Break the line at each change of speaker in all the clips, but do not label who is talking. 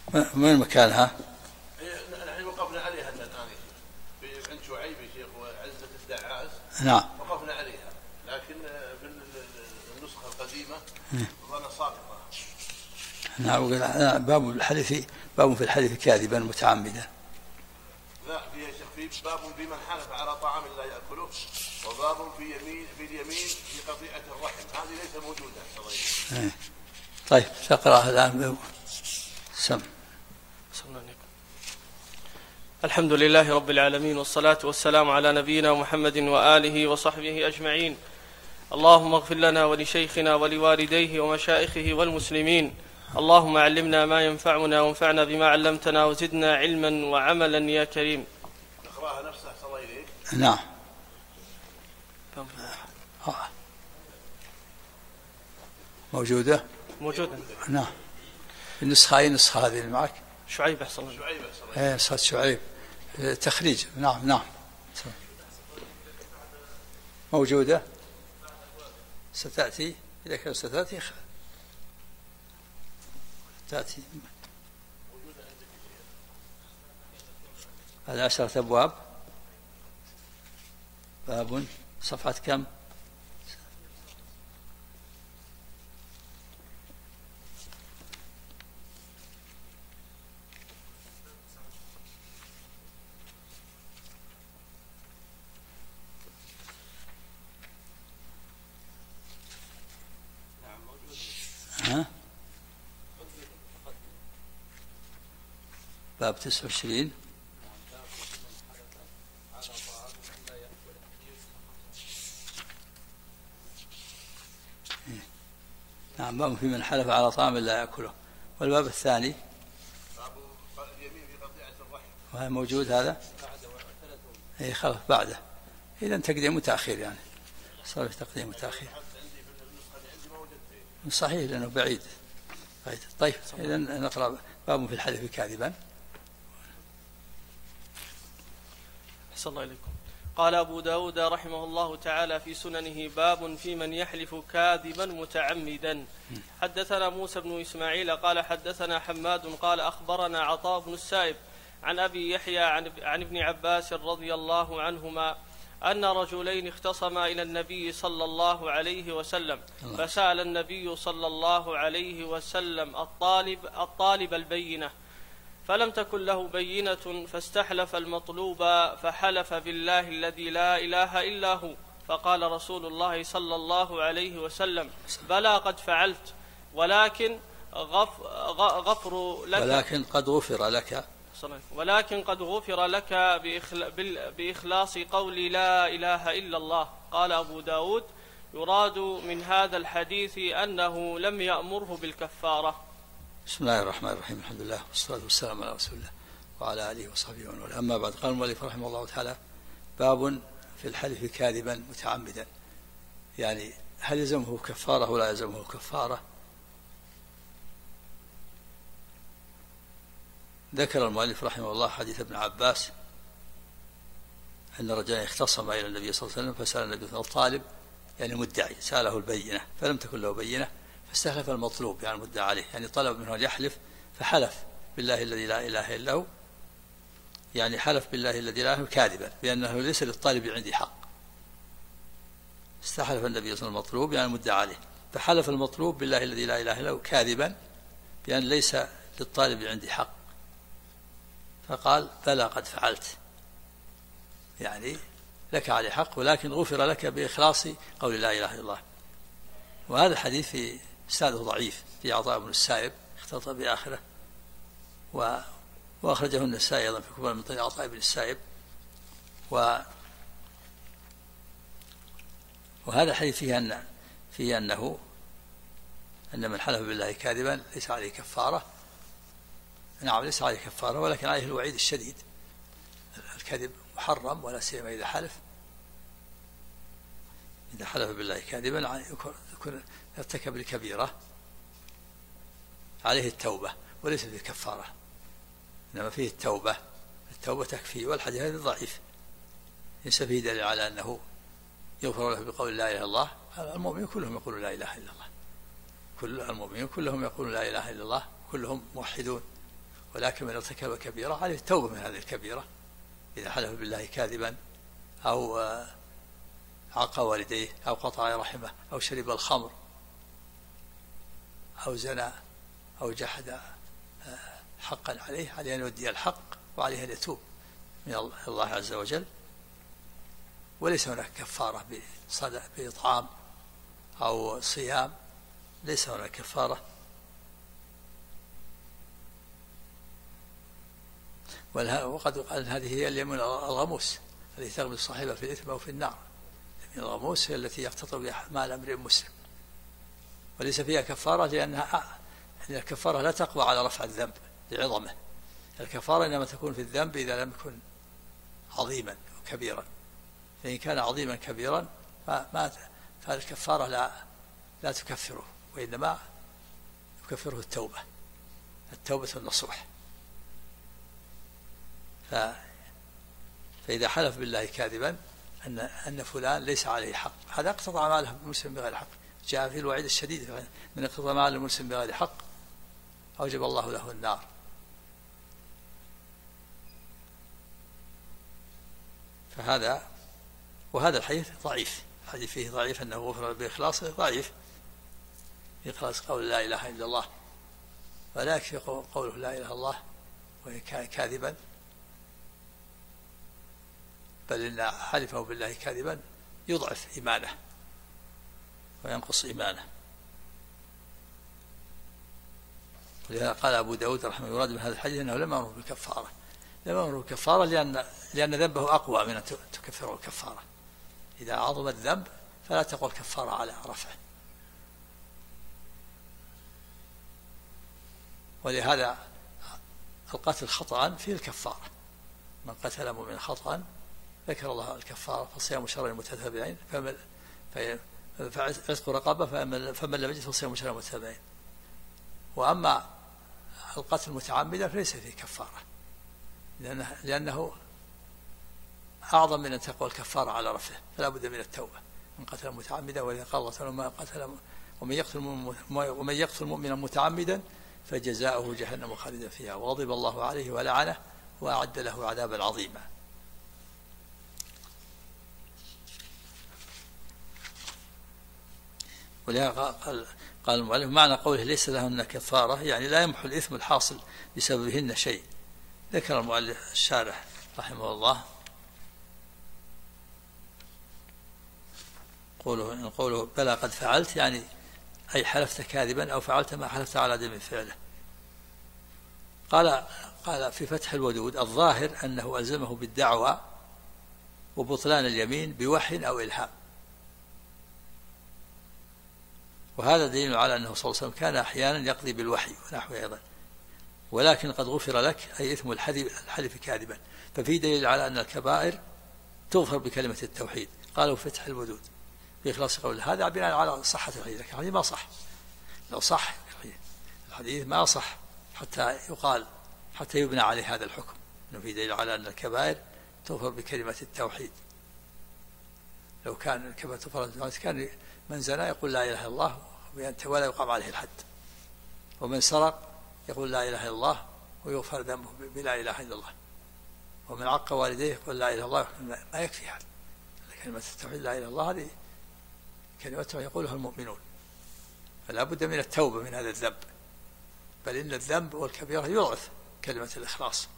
وين مكانها؟
نحن وقفنا عليها الآن عند شعيب يا شيخ وعزة الدعاس.
نعم
وقفنا عليها، لكن في النسخة القديمة ظل ساقطة.
نعم. باب في الحلف كاذبا متعمدا.
لا، في باب في من حلف على طعام لا يأكله، وباب في اليمين في قطيعة الرحم. هذه ليس موجودة.
طيب تقرأ الآن. سم.
الحمد لله رب العالمين، والصلاة والسلام على نبينا محمد وآله وصحبه أجمعين. اللهم اغفر لنا ولشيخنا ولوالديه ومشائخه والمسلمين. اللهم علمنا ما ينفعنا وانفعنا بما علمتنا وزدنا علما وعملا يا كريم.
نقرأها نفسها صلى إليك.
نعم. موجودة. نعم. النسخة أي نسخة هذه اللي معك؟
شعيب أحسن.
نسخة شعيب تخريج. نعم موجودة. ستأتي إذا كانت ستأتي تأتي. هذا 10 أبواب. باب صفحة كم؟ باب 29. نعم. باب في من حلف على طعام لا يأكله. والباب الثاني
باب اليمين في قطيعة الرحم.
وهي موجود هذا؟ اي خلف بعده. إذا تقديم وتأخير يعني صار في تقديم وتأخير. صحيح لأنه بعيد. طيب إذا نقرأ باب في الحلف كاذبا.
أحسن الله إليكم. قال أبو داود رحمه الله تعالى في سننه: باب في من يحلف كاذبا متعمدا. حدثنا موسى بن إسماعيل قال حدثنا حماد قال أخبرنا عطاء بن السائب عن أبي يحيى عن ابن عباس رضي الله عنهما أن رجلين اختصما إلى النبي صلى الله عليه وسلم، فسأل النبي صلى الله عليه وسلم الطالب البينة، فلم تكن له بينة، فاستحلف المطلوب فحلف بالله الذي لا إله إلا هو، فقال رسول الله صلى الله عليه وسلم: بلى قد فعلت، ولكن قد غفر لك بإخلاص قول لا إله إلا الله. قال أبو داود: يراد من هذا الحديث أنه لم يأمره بالكفارة.
بسم الله الرحمن الرحيم. الحمد لله والصلاة والسلام على رسول الله وعلى آله وصحبه ومن والاه. أما بعد، قال المؤلف رحمه الله تعالى: باب في الحلف كاذبا متعمدا. يعني هل يلزمه كفارة ولا يلزمه كفارة؟ ذكر المؤلف رحمه الله حديث ابن عباس أن رجلا اختصم إلى النبي صلى الله عليه وسلم، فسأل النبي صلى الله عليه وسلم الطالب يعني مدعي، سأله البينة فلم تكن له بينة، فاستخلف المطلوب يعني المدعى عليه، يعني طلب منه أن يحلف، فحلف بالله الذي لا إله إلا هو، يعني حلف بالله الذي لا إله إلا هو كاذبا بأنه ليس للطالب عندي حق. استحلف النبي صلى الله عليه وسلم المطلوب يعني المدعى عليه، فحلف المطلوب بالله الذي لا إله إلا هو كاذبا بأن ليس للطالب عندي حق، فقال: بلى قد فعلت، يعني لك عليه حق، ولكن غفر لك بإخلاص قول لا إله إلا الله. وهذا الحديث في إسناده ضعيف، في عطاء بن السائب اختلط بآخره، وأخرجه النسائي أيضا في كبار من طريق عطاء بن السائب. وهذا الحديث فيه أن من حلف بالله كاذبا ليس عليه كفارة. نعم ليس عليه كفارة، ولكن عليه الوعيد الشديد. الكذب محرم، ولا سيما إذا حلف بالله كاذبا يكون ارتكب الكبيرة، عليه التوبة وليس فيه كفارة، إنما فيه التوبة تكفي. والحديث هذا ضعيف، ليس فيه دليل على أنه يغفر له بقول لا إله إلا الله. المؤمنين كلهم يقولون لا إله إلا الله، كل المؤمنين كلهم يقولون لا إله إلا الله، كلهم موحدون، ولكن من ارتكب كبيرة عليه التوبة من هذه الكبيرة إذا حلف بالله كاذبا أو عق والديه أو قطع رحمه أو شرب الخمر أو زنى أو جحد حقا عليه أن يودي الحق وعليه أن يتوب من الله عز وجل. وليس هناك كفارة بإطعام أو صيام، ليس هناك كفارة. وقد قال هذه هي اليمين الغموس التي تغمس صاحبها في الإثم أو في النار. اليمين الغموس هي التي يقتطع بها مال امرئ مسلم، وليس فيها كفارة لأن الكفارة لا تقوى على رفع الذنب لعظمه. الكفارة إنما تكون في الذنب إذا لم يكن عظيما أو كبيرا، فإن كان عظيما كبيرا فالكفارة لا تكفره، وإنما يكفره التوبة النصوح. فإذا حلف بالله كاذبا أن فلان ليس عليه حق، هذا اقتطع ماله المسلم بغير حق. جاء في الوعيد الشديد من اقتطاع مال المسلم بغير حق أوجب الله له النار. وهذا الحديث ضعيف، الحديث فيه ضعيف أنه غفر بإخلاصه ضعيف، بإخلاص قول لا إله إلا الله، ولا يكفي قوله لا إله إلا الله وإن كان كاذبا، بل إن حلفه بالله كاذبا يضعف إيمانه وينقص إيمانه. ولهذا قال أبو داود رحمه الله يراد من هذا الحديث أنه لم يأمره بالكفارة، لم يأمره بالكفارة لأن ذنبه أقوى من أن تكفره الكفارة. إذا عظم الذنب فلا تقول كفارة على رفعه. ولهذا القتل خطأ فيه الكفارة، من قتل مؤمنا خطأ ذكر الله الكفارة فصيام شهرين متتابعين فعتق رقبة فمن لم يجد فصيام شهرين متتابعين. وأما القتل متعمدا فليس فيه كفارة، لأنه أعظم من أن تقول الكفارة على رفعه، فلا بد من التوبة. من قتل متعمدا وإذا قال ومن يقتل مؤمنا متعمدا فجزاؤه جهنم خالدا فيها وغضب الله عليه ولعنه وأعد له عذابا عظيما. ولهذا قال المؤلف معنى قوله ليس لهن كفارة يعني لا يمحو الإثم الحاصل بسببهن شيء. ذكر المؤلف الشارح رحمه الله قوله بلى قد فعلت، يعني أي حلفت كاذبا أو فعلت ما حلفت على عدم فعله. قال في فتح الودود الظاهر أنه ألزمه بالدعوى وبطلان اليمين بوحي أو إلهام، وهذا دليل على أنه صلى الله عليه وسلم كان أحيانا يقضي بالوحي ونحوه أيضا، ولكن قد غفر لك أي إثم الحلف كاذبا، ففي دليل على أن الكبائر تغفر بكلمة التوحيد. قالوا فتح الودود بإخلاص قول هذا بناء على صحة الحديث، لكن الحديث ما صح. لو صح الحديث ما صح حتى يبنى عليه هذا الحكم، إنه في دليل على أن الكبائر تغفر بكلمة التوحيد. لو كان الكبائر تغفر كان من زنى يقول لا إله إلا الله ولا يقام عليه الحد، ومن سرق يقول لا إله إلا الله ويغفر ذنبه بلا إله إلا الله، ومن عق والديه يقول لا إله إلا الله. ما يكفي هذا، كلمة التوحيد لا إله إلا الله هذه كلمة يقولها المؤمنون، فلا بد من التوبة من هذا الذنب، بل إن الذنب والكبيرة يضعف كلمة الإخلاص.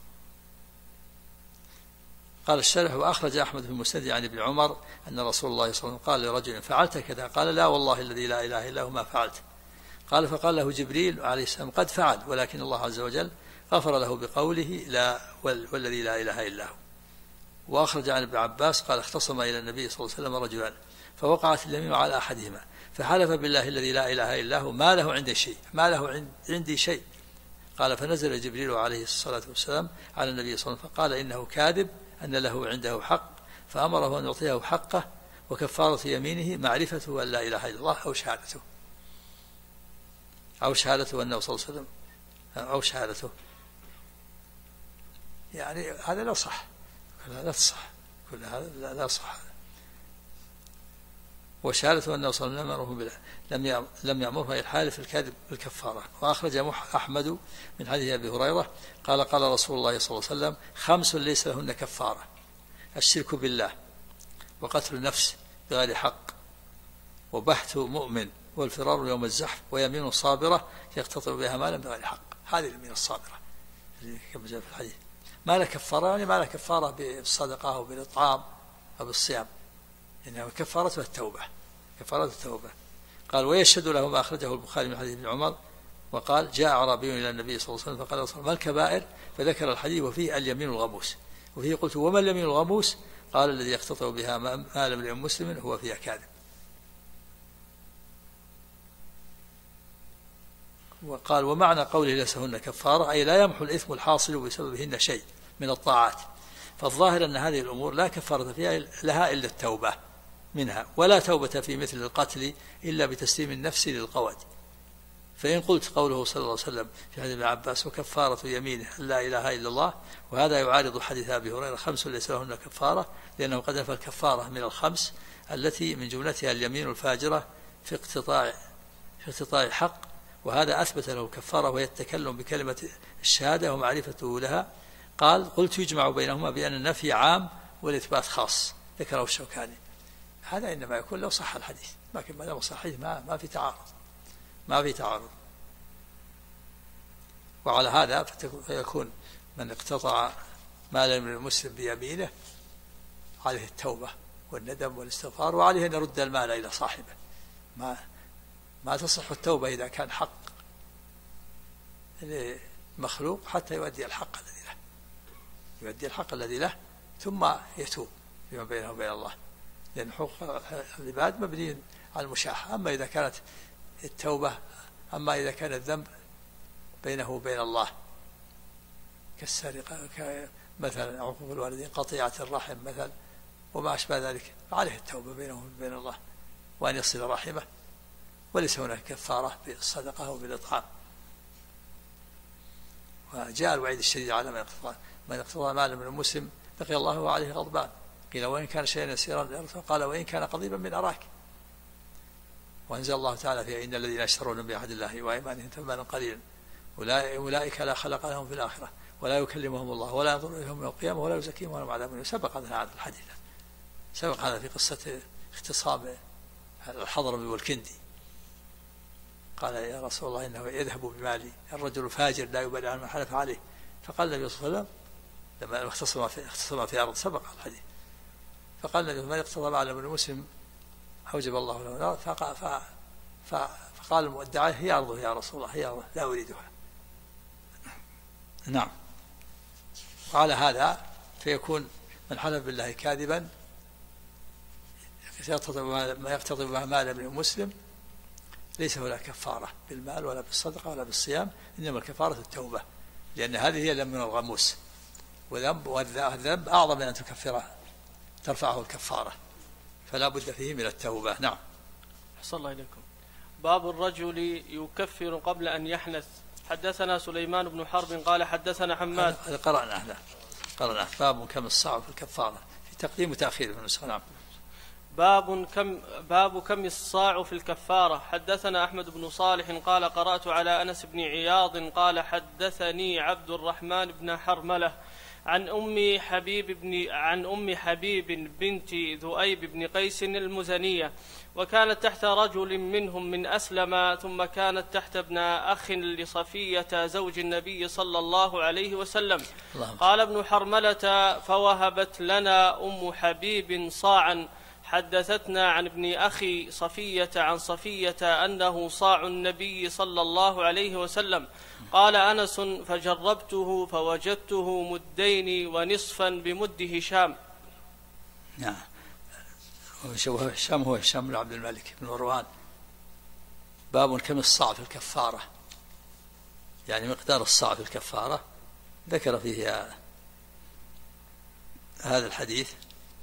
قال الشارح وأخرج أحمد في المسند عن ابن عمر أن رسول الله صلى الله عليه وسلم قال لرجل فعلت كذا، قال لا والله الذي لا إله إلا هو ما فعلت. قال فقال له جبريل عليه السلام قد فعل، ولكن الله عز وجل غفر له بقوله لا والذي لا إله إلا هو. وأخرج عن ابن عباس قال اختصم إلى النبي صلى الله عليه وسلم رجلان فوقعت اليمين على أحدهما فحلف بالله الذي لا إله إلا هو ما له عندي شيء. قال فنزل جبريل عليه الصلاة والسلام على النبي صلى الله عليه وسلم فقال إنه كاذب أن له عنده حق، فأمره أن يعطيه حقه، وكفارة يمينه معرفته أن لا إله إلا الله أو شهادته أنه صلى الله عليه وسلم أو شهادته. يعني هذا لا صح، لا تصح، كل هذا لا صح. وشهادة أنه صلى الله عليه وسلم لم يأمره الحالف الكاذب بالكفارة. وأخرج أحمد من حديث أبي هريرة قال قال رسول الله صلى الله عليه وسلم 5 ليس لهن كفارة: الشرك بالله، وقتل النفس بغير حق، وبحث مؤمن، والفرار يوم الزحف، ويمين صابرة يقتطع بها مالا بغير حق. هذه اليمين الصابرة كما جاء في الحديث. ما لا كفارة يعني ما لا كفارة بالصدقة أو بالإطعام أو بالصيام، إنها كفارتها التوبة، كفارة التوبة. قال: ويشهد له ما أخرجه البخاري من حديث ابن عمر وقال: جاء أعرابي إلى النبي صلى الله عليه وسلم فقال: ما الكبائر؟ فذكر الحديث وفيه اليمين الغموس. وفيه قلت: وما اليمين الغموس؟ قال: الذي يقتطع بها مال امرئ مسلم هو فيها كاذب. وقال: ومعنى قوله ليسهن كفارة أي لا يمحو الإثم الحاصل بسببهن شيء من الطاعات. فالظاهر أن هذه الأمور لا كفارة فيها لها إلا التوبة منها، ولا توبة في مثل القتل إلا بتسليم النفس للقود. فإن قلت قوله صلى الله عليه وسلم في حديث ابن عباس: وكفارة يمينه لا إله إلا الله، وهذا يعارض حديث أبي هريرة 5 ليس لهن كفارة، لأنه قد نفى الكفارة من ال5 التي من جملتها اليمين الفاجرة في اقتطاع حق، وهذا أثبت له الكفارة وهي التكلم بكلمة الشهادة ومعرفته لها. قال: قلت: يجمع بينهما بأن النفي عام والإثبات خاص، ذكره الشوكاني. هذا إنما يكون لو صح الحديث، لكن ما دام صحيح ما في تعارض، ما في تعارض. وعلى هذا فيكون من اقتطع مالا من المسلم بيمينه عليه التوبة والندم والاستغفار، وعليه أن يرد المال إلى صاحبه. ما تصح التوبة إذا كان حق مخلوق حتى يؤدي الحق الذي له، يؤدي الحق الذي له ثم يتوب فيما بينه وبين الله، لأن حقوق العباد مبني على المشاحة. أما إذا كانت التوبة، أما إذا كان الذنب بينه وبين الله كالسرقة مثلا، عقوق الوالدين، قطيعة الرحم مثلا، وما أشبه ذلك، فعليه التوبة بينه وبين الله وأن يصل رحمه، وليس هناك كفارة بالصدقة أو بالإطعام. وجاء الوعيد الشديد على من اقتطع مالا من المسلم لقي الله وعليه غضبان. قيل: وإن كان شيئا يسيرا؟ قال: وإن كان قضيبا من أراك. وأنزل الله تعالى فيها: إن الذين يشترون بعهد الله وأيمانهم ثمنا قليلا أولئك لا خلق لهم في الآخرة ولا يكلمهم الله ولا ينظر إليهم يوم القيامة ولا يزكيهم ولهم عذاب أليم. سبق هذا الحديث، سبق هذا في قصة اختصام الحضرمي والكندي. قال: يا رسول الله إنه يذهب بمالي، الرجل فاجر لا يبالي عن من حلف عليه. فقال النبي صلى الله عليه وسلم لما اختصم في أرض، سبق الحديث، فقال النبي: من اقتضى مال من المسلم أوجب الله له النار. فقال المدعي: هي أرضه يا رسول الله، هي أرضه لا أريدها. نعم. وعلى هذا فيكون من حلف بالله كاذبا ما يقتضي مال من المسلم ليس ولا كفارة بالمال ولا بالصدقة ولا بالصيام، إنما الكفارة التوبة، لأن هذه هي من الغموس، والذنب أعظم من أن ترفعه الكفارة، فلا بد فيه من التوبة. نعم.
أحسن الله إليكم. باب الرجل يكفر قبل أن يحنث. حدثنا سليمان بن حرب قال حدثنا حماد.
قرأنا باب كم الصاع في الكفارة في تقديم وتأخير في النسخة. نعم.
باب كم الصاع في الكفارة. حدثنا أحمد بن صالح قال قرأت على أنس بن عياض قال حدثني عبد الرحمن بن حرملة عن أم حبيب بنت ذؤيب بن قيس المزنية، وكانت تحت رجل منهم من أسلم، ثم كانت تحت ابن أخ لصفية زوج النبي صلى الله عليه وسلم. قال ابن حرملة: فوهبت لنا أم حبيب صاعا. حدثتنا عن ابن أخي صفية عن صفية أنه صاع النبي صلى الله عليه وسلم. قال أنس: فجربته فوجدته مدين ونصفا بمد هشام.
نعم. هشام هو هشام بن عبد الملك بن مروان. باب كم الصاع في الكفارة، يعني مقدار الصاع في الكفارة. ذكر فيه هذا الحديث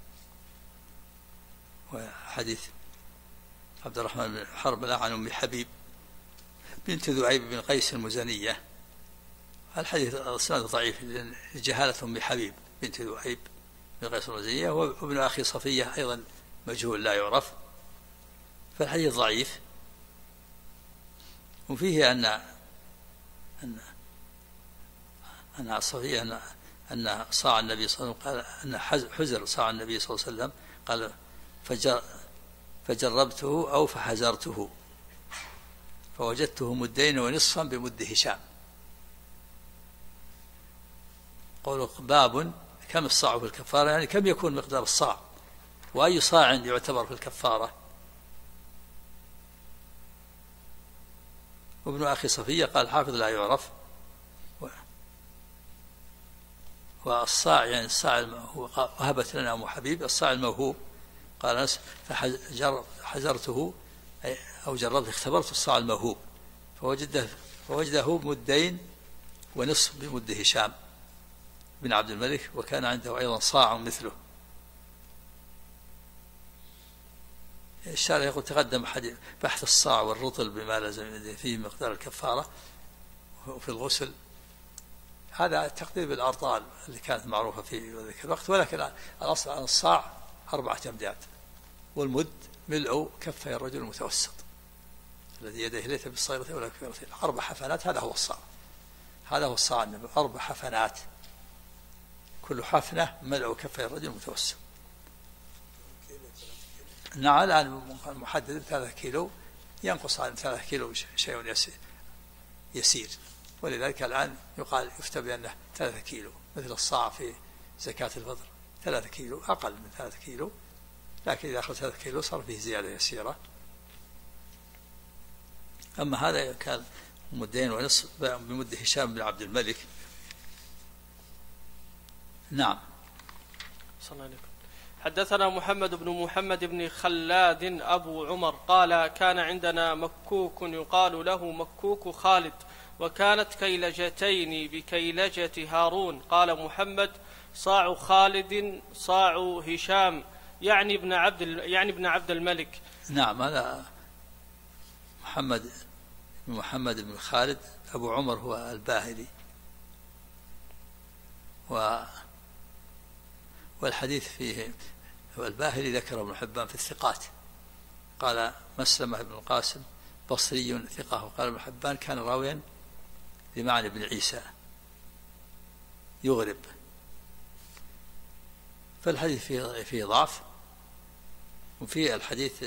وحديث عبد الرحمن بن حرملة عن أم حبيب بنت ذؤيب بن قيس المزنية. الحديث أصلا ضعيف لجهالة أم حبيب بنت ذؤيب بن قيس المزنية، وابن أخي صفية أيضا مجهول لا يعرف. فالحديث ضعيف. وفيه أن صفية أن صاع النبي صلى الله عليه وسلم، قال أن حزر صاع النبي صلى الله عليه وسلم، قال فجربته أو فحزرته فوجدته مدين ونصفا بمد هشام. قولوا باب كم الصاع في الكفارة، يعني كم يكون مقدار الصاع، وأي صاع يعتبر في الكفارة. وابن أخي صفية قال الحافظ لا يعرف. والصاع يعني الصاع وهبت لنا أم حبيب الصاع الموهوب، قال أنس فحزرته أو جربت اختبرت الصاع الموهوب فوجده مدين ونصف بمد هشام بن عبد الملك، وكان عنده أيضا صاع مثله. الشارع يقول تقدم بحث الصاع والرطل بما لازم فيه مقدار الكفارة وفي الغسل، هذا تقدير بالأرطال اللي كانت معروفة في ذلك الوقت. ولكن الأصل عن الصاع 4 أمداد، والمد ملء كفي الرجل المتوسط الذي يديه ليس بالصغيرة ولا كبيرتين، 4 حفنات، هذا هو الصاع. هذا هو الصاع، 4 حفنات، كل حفنة ملء كفي الرجل المتوسط. نعم الآن محدد 3 كيلو، ينقص عن 3 كيلو شيء يسير، ولذلك الآن يقال يفتى بأنه 3 كيلو، مثل الصاع في زكاة الفطر 3 كيلو، أقل من 3 كيلو، لكن إذا أخذ 3 كيلو صار فيه زيادة يسيرة. أما هذا كان مدين ونصف بمد هشام بن عبد الملك. نعم.
صلى الله عليه وسلم. حدثنا محمد بن خلاد أبو عمر قال كان عندنا مكوك يقال له مكوك خالد، وكانت كيلجتين بكيلجة هارون. قال محمد صاع خالد صاع هشام، يعني ابن عبد الملك.
نعم، هذا محمد بن خالد أبو عمر هو الباهلي، والحديث فيه الباهلي ذكر ابن حبان في الثقات، قال مسلمة بن القاسم بصري ثقة، وقال ابن حبان كان راويا لمعنى بن عيسى يغرب، فالحديث فيه ضعف. وفي الحديث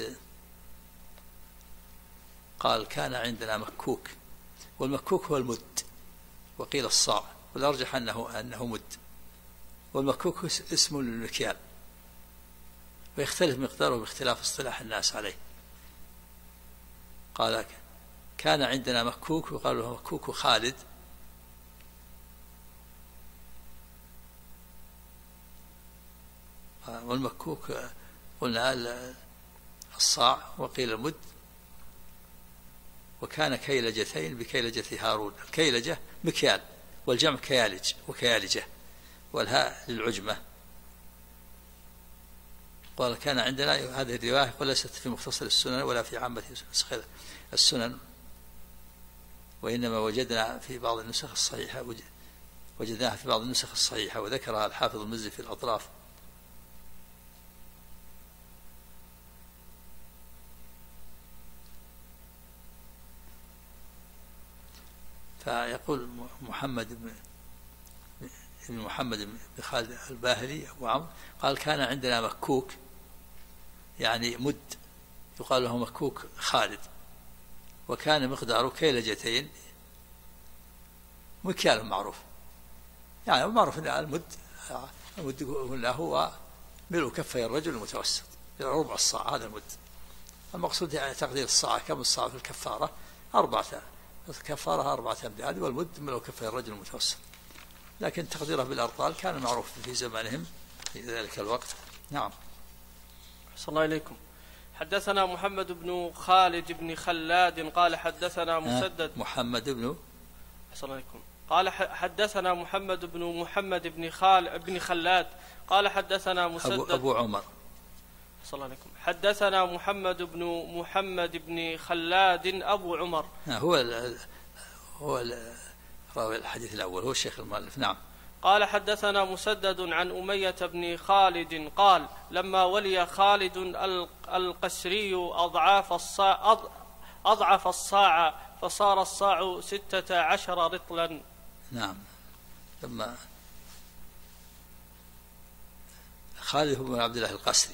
قال كان عندنا مكوك، والمكوك هو المد، وقيل الصاع، والأرجح أنه مد، والمكوك اسم للمكيال، ويختلف مقداره باختلاف اصطلاح الناس عليه. قال كان عندنا مكوك، وقال له مكوك خالد، والمكوك قلنا الصاع، وقيل المد، وكان كيلجتين بكيلجة هارون. الكيلجة مكيال، والجمع كيالج وكيالجة، والهاء للعجمة. قال كان عندنا هذه الرواية وليست في مختصر السنن ولا في عامة السنن، وإنما وجدناها في بعض النسخ الصحيحة، وذكرها الحافظ المزي في الأطراف. فيقول محمد بن خالد الباهلي أبو عمرو قال كان عندنا مكوك، يعني مد، يقال له مكوك خالد، وكان مقداره كيلجتين، مكيال معروف، يعني معروف أن المد قلنا هو ملء كفي الرجل المتوسط، ربع الصاع، هذا المد. المقصود يعني تقدير الصاع، كم الصاع في الكفارة؟ 4، الكفارة 4 أمداد، والمد ملء كفي الرجل المتوسط، لكن تقديره بالأرطال كان معروف في زمانهم في ذلك الوقت. نعم.
صلى الله عليكم. حدثنا محمد بن خالد بن خلاد قال حدثنا مسدد.
محمد بن
صلى الله عليكم. قال حدثنا محمد بن خلاد قال حدثنا مسدد
أبو عمر.
صلى الله عليكم. حدثنا محمد بن خلاد أبو عمر.
هو راوي الحديث الأول، هو الشيخ المؤلف. نعم.
قال حدثنا مسدد عن أمية بن خالد قال لما ولي خالد القسري أضعف الصاع فصار الصاع 16 رطلا.
نعم. لما خالد بن عبد الله القسري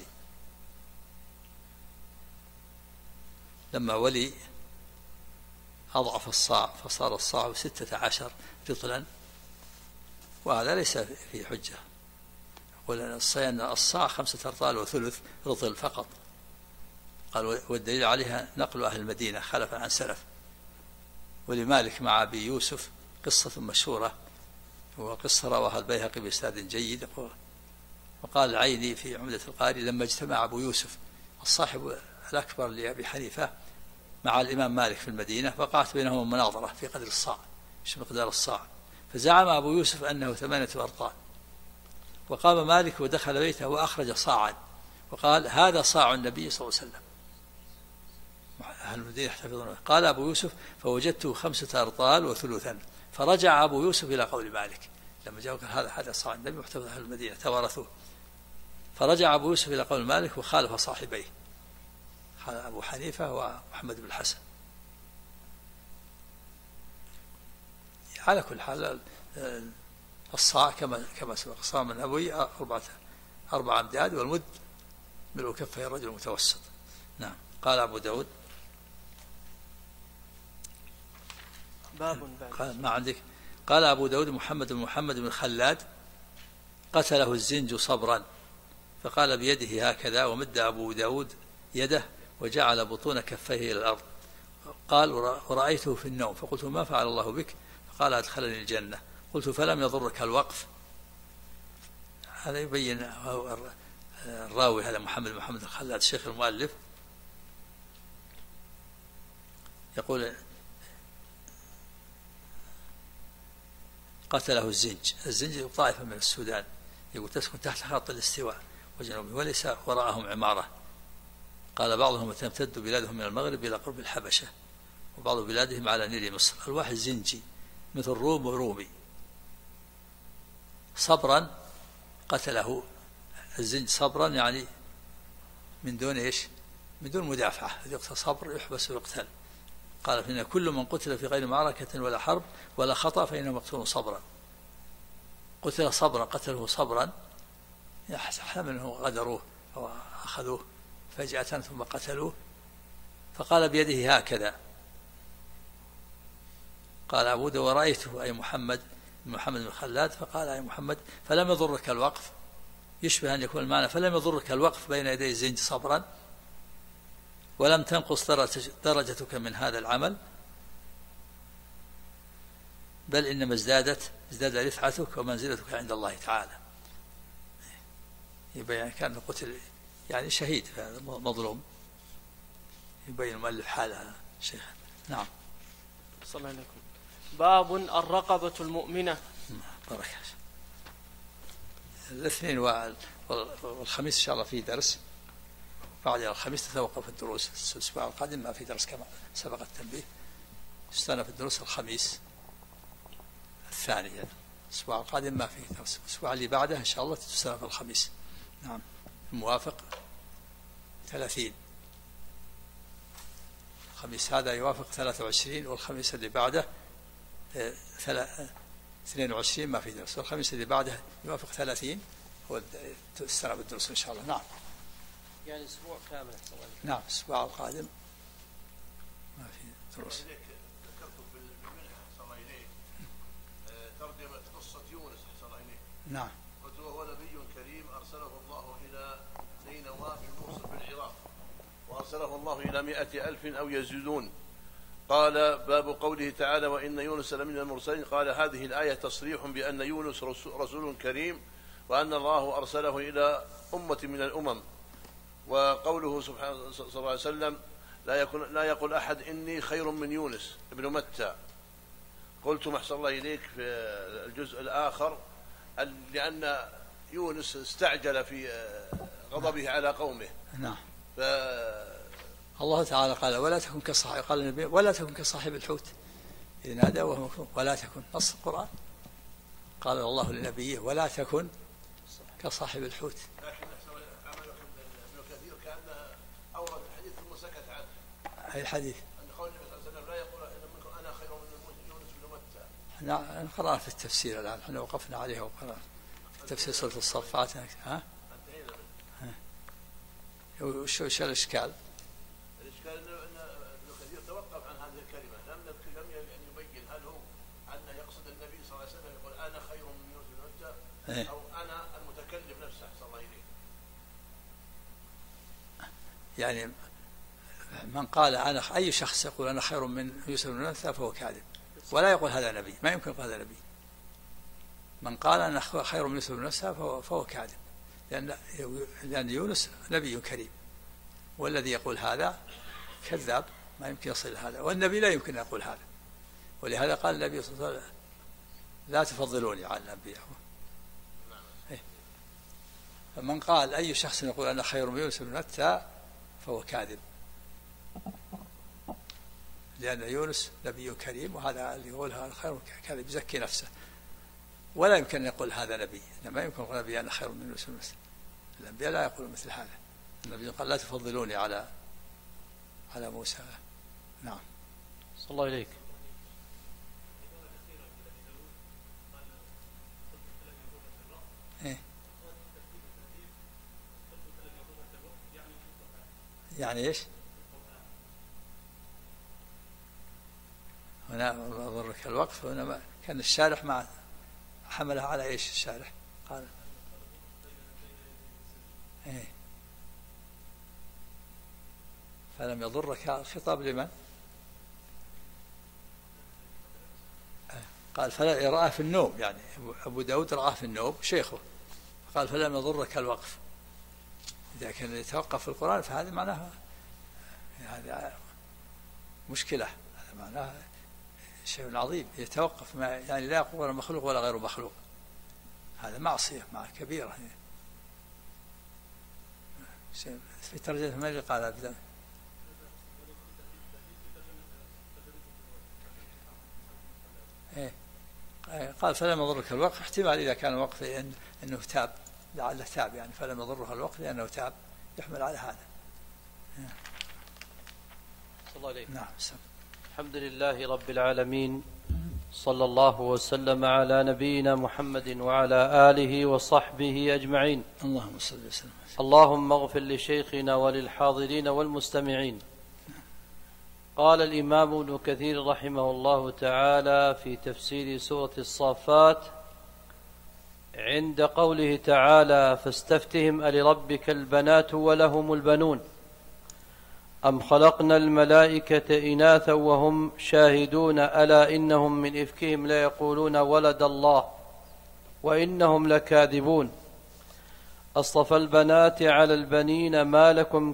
لما ولي أضعف الصاع فصار الصاع 16 رطلا، وهذا ليس في حجة. يقول أن الصاع 5 أرطال وثلث رطل فقط. قال والدليل عليها نقل أهل المدينة خلفا عن سلف. ولمالك مع أبي يوسف قصة مشهورة، وقصة رواها البيهقي بإسناد جيد. وقال العيني في عمدة القاري لما اجتمع أبو يوسف الصاحب الأكبر لأبي حنيفة مع الإمام مالك في المدينة، وقعت بينهم مناظرة في قدر الصاع، مش مقدار الصاع. فزعم أبو يوسف أنه 8 أرطال، وقام مالك ودخل بيته وأخرج صاعا وقال هذا صاع النبي صلى الله عليه وسلم. أهل المدينة يحتفظون. قال أبو يوسف فوجدته 5 أرطال وثلثا. فرجع أبو يوسف إلى قول مالك لما جاء قال هذا صاع النبي، محتفظ أهل المدينة توارثوه. فرجع أبو يوسف إلى قول مالك وخالف صاحبيه أبو حنيفة ومحمد بن الحسن. على كل حال الصاع كما سبق صاع من أبوي 4 أمداد، والمد ملء كفه الرجل المتوسط. نعم. قال أبو داود قال ما عندك. قال أبو داود محمد بن خلاد قتله الزنج صبرا، فقال بيده هكذا، ومد أبو داود يده وجعل بطون كفيه إلى الأرض. قال ورأيته في النوم فقلت ما فعل الله بك؟ فقال أدخلني الجنة. قلت فلم يضرك الوقف؟ هذا يبين الراوي هذا محمد الخلاد الشيخ المؤلف يقول قتله الزنج طائفة من السودان، يقول تسكن تحت خط الاستواء وجنوبه وليس وراءهم عمارة. قال بعضهم تمتد بلادهم من المغرب إلى قرب الحبشة، وبعض بلادهم على نيل مصر. الواحد زنجي مثل روم ورومي. صبرا قتله الزنج صبرا يعني من دون إيش؟ من دون مدافعة. يقتل صبر يحبس ويقتل. قال فإن كل من قتل في غير معركة ولا حرب ولا خطأ فإنه مقتول صبرا. قتل صبرا قتله صبرا يحسب منه غدروه وأخذوه فجأة ثم قتلوه. فقال بيده هكذا. قال أبو داود ورأيته أي محمد بن خلاد فقال أي محمد فلم يضرك الوقف؟ يشبه أن يكون المعنى فلم يضرك الوقف بين يدي الزنج صبرا ولم تنقص درجتك من هذا العمل، بل إنما ازداد رفعتك ومنزلتك عند الله تعالى. يبين كان قتل يعني شهيد مظلوم. يبين المؤلف حالها شيخا. نعم.
صلى الله عليه وسلم. باب الرقبة المؤمنة.
بارك. الاثنين والخميس إن شاء الله في درس. بعد الخميس تتوقف الدروس. الأسبوع القادم ما في درس كما سبق التنبيه. استأنف الدروس الخميس الثاني يعني. الأسبوع القادم ما في درس. الأسبوع اللي بعده إن شاء الله تستأنف الخميس. نعم. الموافق 30. الخميس هذا يوافق 23 والخميس اللي بعده 22 ما في درس، والخميس اللي بعده يوافق 30 وتستأنف الدروس إن شاء الله. نعم.
يعني أسبوع كامل.
نعم. الأسبوع القادم ما في دروس.
ذكرت في المنح صلى الله عليه ترجمة قصة يونس صلى الله عليه.
نعم.
قلت وهو نبي كريم أرسله الله إلى نينوى بالموصل بالعراق، وأرسله الله إلى 100,000 أو يزيدون. قال باب قوله تعالى وإن يونس لمن المرسلين. قال هذه الآية تصريح بأن يونس رسول كريم، وأن الله أرسله إلى أمة من الأمم. وقوله سبحانه صلى الله عليه وسلم لا يقول أحد إني خير من يونس ابن متى. قلت محسن الله إليك في الجزء الآخر لأن يونس استعجل في غضبه على قومه.
نعم. الله تعالى قال ولا تكن كصاحب، قال النبي ولا تكن كصاحب الحوت إذ نادى وهو مكظوم، ولا تكن، نص القرآن قال الله لنبيه ولا تكن كصاحب الحوت.
لكن عمل ابن كثير كأنه أورد الحديث ثم سكت عنه.
أي الحديث؟
أن قول النبي صلى الله عليه وسلم لا يقول إن منكم أنا خير من يونس بن متى.
نحن قرأنا في التفسير الآن، احنا وقفنا عليه وقرأنا في تفسير سورة الصفات. ها؟
انتهينا منه.
وش الإشكال؟
الإشكال أن ابن كثير توقف عن هذه الكلمة، لم يبين هل هو أنه يقصد النبي صلى الله عليه وسلم يقول أنا خير من يونس بن متى أو أنا المتكلم نفسه صلى الله عليه.
يعني من قال أنا، أي شخص يقول أنا خير من يوسف بن متى فهو كاذب، ولا يقول هذا نبي، ما يمكن يقول هذا نبي. من قال أنا خير من يوسف بن متى فهو كاذب، لأن يونس نبي كريم، والذي يقول هذا كذاب، ما يمكن يصل هذا، والنبي لا يمكن أن يقول هذا. ولهذا قال النبي صلى الله عليه وسلم لا تفضلوني على الأنبياء. فمن قال أي شخص يقول أنا خير من يونس بن متى فهو كاذب، لأن يونس نبي كريم، وهذا اللي يقول هذا خير كاذب يزكي نفسه، ولا يمكن أن يقول هذا نبي. ما يمكن يقول نبي أنا خير من يونس بن متى. الأنبياء لا يقولون مثل هذا. النبي قال لا تفضلوني على موسى. نعم.
صلى الله إليك.
إيه؟ يعني إيش؟ هنا ضرك الوقف، هنا كان الشارح مع حملها على إيش الشارح؟ قال إيه؟ فلم يضرك. الخطاب لمن؟ قال فلا رأى في النوم، يعني أبو داود رأى في النوم شيخه، قال فلم يضرك الوقف. إذا كان يتوقف في القرآن فهذا معناها هذا مشكلة، هذا معناها شيء عظيم. يتوقف يعني لا يقول ولا مخلوق ولا غير مخلوق، هذا معصية كبيرة. في ترجمة من قال أبدا قال فلم يضرك الوقف، احتمال إذا كان وقف أنه تاب، لعله تاب، يعني فلم يضره الوقف لأنه تاب، يحمل على هذا.
صلى الله عليه.
نعم.
الحمد لله رب العالمين، صلى الله وسلم على نبينا محمد وعلى آله وصحبه أجمعين.
اللهم صل وسلم.
اللهم اغفر لشيخنا وللحاضرين والمستمعين. قال الإمام ابن كثير رحمه الله تعالى في تفسير سورة الصافات عند قوله تعالى فاستفتهم ألربك البنات ولهم البنون أم خلقنا الملائكة إناثا وهم شاهدون ألا إنهم من إفكهم لا يقولون ولد الله وإنهم لكاذبون أصطفى البنات على البنين ما لكم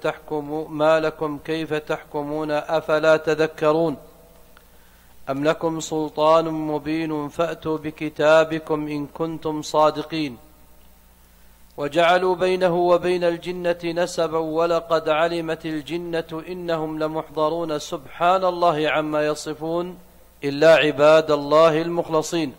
كيف تحكمون أفلا تذكرون أم لكم سلطان مبين فأتوا بكتابكم إن كنتم صادقين وجعلوا بينه وبين الجنة نسبا ولقد علمت الجنة إنهم لمحضرون سبحان الله عما يصفون إلا عباد الله المخلصين.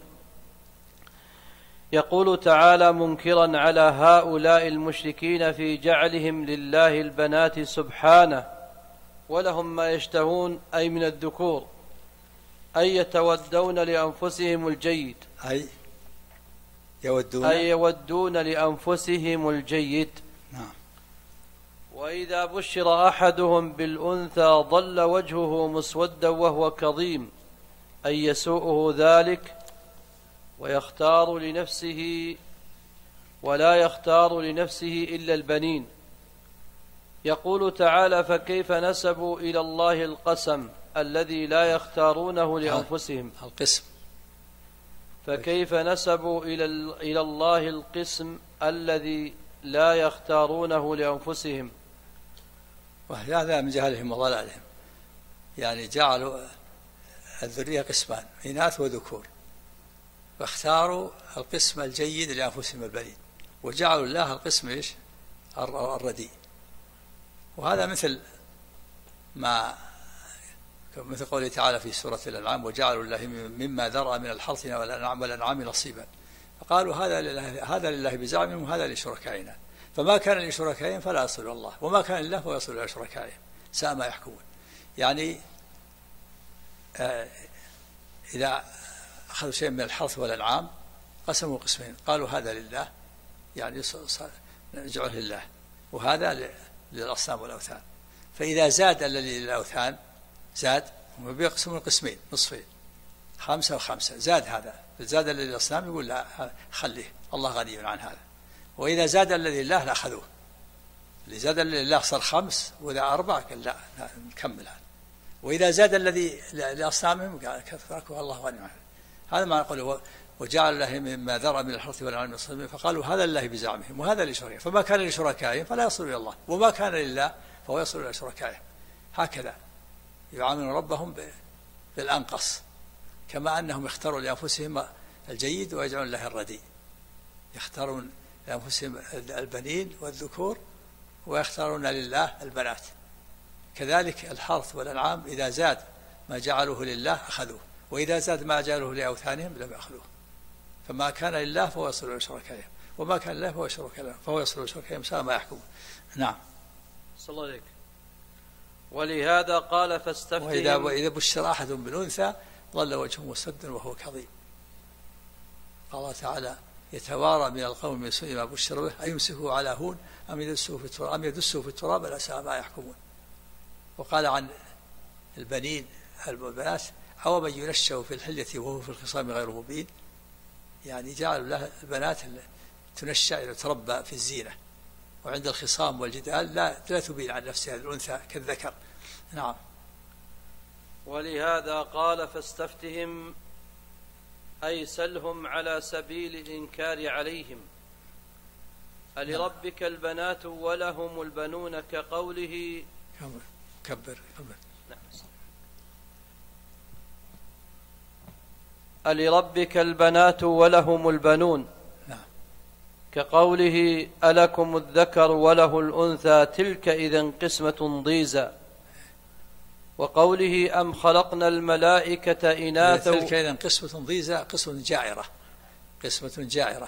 يقول تعالى منكرا على هؤلاء المشركين في جعلهم لله البنات سبحانه ولهم ما يشتهون أي من الذكور أي يتودون لأنفسهم الجيد
أي
يودون لأنفسهم الجيد.
نعم.
وإذا بشر أحدهم بالأنثى ظل وجهه مسودا وهو كظيم أي يسوءه ذلك ويختار لنفسه ولا يختار لنفسه إلا البنين. يقول تعالى فكيف نسبوا إلى الله القسم الذي لا يختارونه لأنفسهم
القسم
فكيف نسبوا إلى الله القسم الذي لا يختارونه لأنفسهم.
وهذا من جهلهم وضلالهم، يعني جعلوا الذرية قسمان إناث وذكور، فاختاروا القسم الجيد لأنفسهم البنين، وجعلوا الله القسم إيش؟ الرديء. وهذا مثل ما مثل قوله تعالى في سورة الأنعام وجعلوا الله مما ذرأ من الحرث والأنعام نصيبا، فقالوا هذا لله بزعمهم وهذا لشركائنا، فما كان لشركائهم فلا يصل إلى الله وما كان لله فيصل إلى شركائهم ساء ما يحكمون. يعني إذا أخذوا شيء من الحرث والأنعام قسموا قسمين، قالوا هذا لله يعني نجعله لله وهذا للأصنام والأوثان، فإذا زاد الذي للأوثان زاد هم بيقسمون قسمين نصفين 5 و5 زاد هذا، زاد الذي للأصنام يقول لا خليه الله غني عن هذا، وإذا زاد الذي لله لا أخذوه، اللي زاد الذي لله صار 5 وإذا 4 قال لا نكمل هذا، وإذا زاد الذي لأصنامهم قال كفركوا الله غني عنه. هذا ما نقول وجعل الله مما ذرأ من الحرث والأنعام نصيبا، فقالوا هذا لله بزعمهم وهذا لشركائهم، فما كان لشركائهم فلا يصل إلى الله وما كان لله فهو يصل إلى شركائهم. هكذا يعاملون ربهم بالأنقص، كما أنهم يختاروا لأنفسهم الجيد ويجعلون له الرديء، يختارون لأنفسهم البنين والذكور ويختارون لله البنات، كذلك الحرث والأنعام إذا زاد ما جعلوه لله أخذوه، وإذا زاد ما جعلوه لأوثانهم لم يأخذوه، فما كان لله فهو يصل إلى شركائهم وما كان لله فهو يصل إلى شركائهم ساء ما يحكمون. نعم.
صلى الله عليك. ولهذا قال فاستفتهم
وإذا بشر أحد بالأنثى ظل وجهه مسودا وهو كظيم. قال تعالى يتوارى من القوم من سوء ما بشر به أيمسكه على هون أم يدسه في التراب ألا ساء ما يحكمون. وقال عن البنين البنات أو من ينشأ في الحلية وهو في الخصام غير مبين، يعني جعلوا له البنات تنشأ تربى في الزينة، وعند الخصام والجدال لا تبين عن نفسها الأنثى كالذكر. نعم.
ولهذا قال فاستفتهم أي سلهم على سبيل الإنكار عليهم، ألربك البنات ولهم البنون كقوله
كبر.
ألربك البنات ولهم البنون كقوله ألكم الذكر وله الأنثى تلك إذن قسمة ضيزى، وقوله أم خلقنا الملائكة إناثا
تلك إذن قسمة ضيزى قسمة جائرة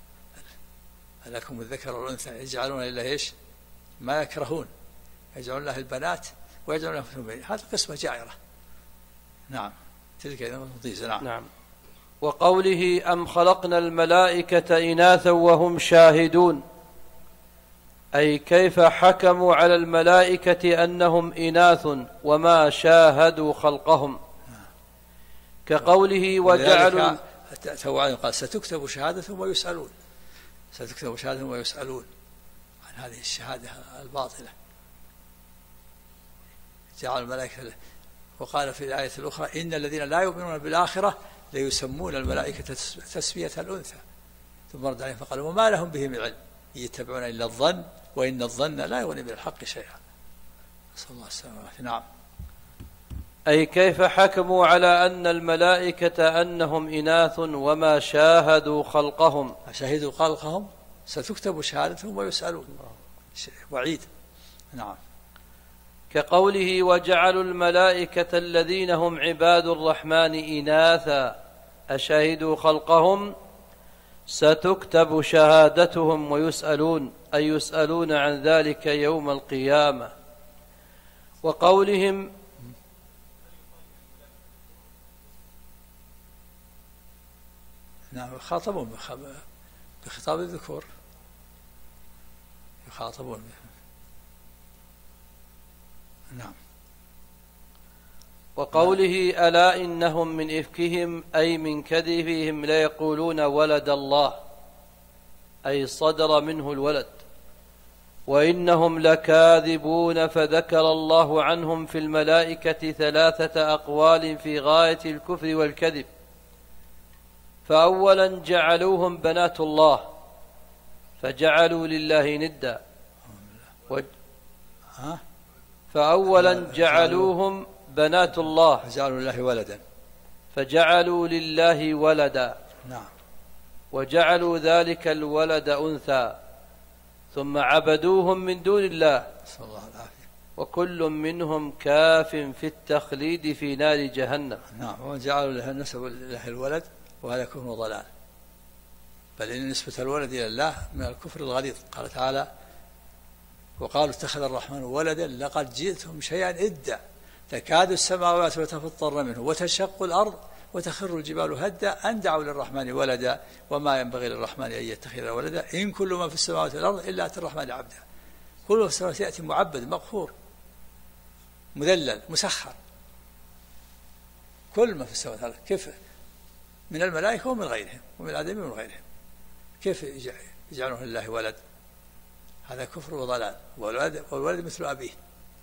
ألكم الذكر والأنثى يجعلون لله إيش ما يكرهون، يجعلون له البنات ويجعلون له البنين، هذا قسمة جائرة. نعم. تلك إذن ضيزى. نعم.
وقوله أم خلقنا الملائكة إناثا وهم شاهدون أي كيف حكموا على الملائكة أنهم إناث وما شاهدوا خلقهم، كقوله وجعلوا
قال ستكتب شهادتهم ويسألون عن هذه الشهادة الباطلة، جعل الملائكة. وقال في الآية الأخرى إن الذين لا يؤمنون بالآخرة ليسمون الملائكة تسمية الأنثى، ثم رد عليهم فقال وما لهم به من علم يتبعون إلا الظن وإن الظن لا يغني من الحق شيئا. صلى الله عليه وسلم. نعم.
أي كيف حكموا على أن الملائكة أنهم إناث وما شاهدوا خلقهم.
ستكتب شهادتهم ويسألون، وعيد. نعم.
كقوله وجعلوا الملائكة الذين هم عباد الرحمن إناثا أشهدوا خلقهم ستكتب شهادتهم ويسألون أي يسألون عن ذلك يوم القيامة. وقولهم
نعم يخاطبون بخطاب الذكور، يخاطبون. نعم.
وقوله ألا إنهم من إفكهم أي من كذبهم ليقولون ولد الله أي صدر منه الولد، وإنهم لكاذبون، فذكر الله عنهم في الملائكة 3 أقوال في غاية الكفر والكذب. فأولا جعلوهم بنات الله فجعلوا لله ندا، فأولا جعلوهم بنات الله فجعلوا لله ولدا.
نعم.
وجعلوا ذلك الولد أنثى ثم عبدوهم من دون الله. وكل منهم كاف في التخليد في نار جهنم.
نعم. وجعلوا له نسب له الولد وهذا كفر وضلال، بل إن نسبة الولد إلى الله من الكفر الغليظ. قال تعالى: وقالوا اتخذ الرحمن ولدا لقد جئتم شيئا إدا تكاد السماوات يتفطرن منه وتشق الأرض وتخر الجبال هدا أن دعوا للرحمن ولدا وما ينبغي للرحمن أن يتخذ ولدا إن كل ما في السماوات والأرض إلا أتى الرحمن عبدا. كل ما في السماوات يأتي معبد مقهور مذلل مسخر، كل ما في السماوات والأرض، كيف من الملائكة ومن غيرهم ومن الآدمين ومن غيرهم، كيف يجعلون لله ولد؟ هذا كفر وضلال، والولد مثل أبيه.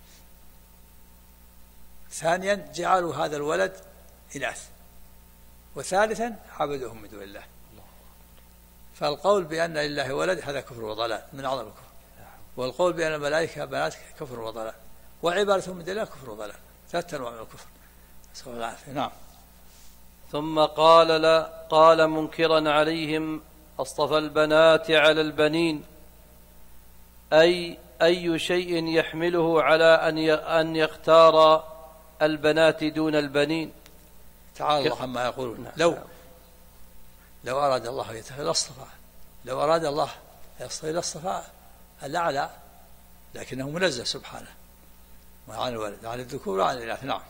ثانيا جعلوا هذا الولد إناث، وثالثا عبدوهم من دون الله. فالقول بأن لله ولد هذا كفر وضلال من أعظم الكفر، والقول بأن الملائكة بنات كفر وضلال، وعبادتهم من دون الله كفر وضلال. ثلاثة أنواع من الكفر، نسأل الله العافية. نعم.
ثم قال منكرا عليهم: أصطفى البنات على البنين، أي شيء يحمله على أن يختار البنات دون البنين؟
تعالى الله عما يقولون. لو أراد الله يتخذ لاصطفى، لو أراد الله يصطفى لاصطفى الأعلى، لكنه منزه سبحانه عن الولد، عن الذكور وعن الإناث. نعم.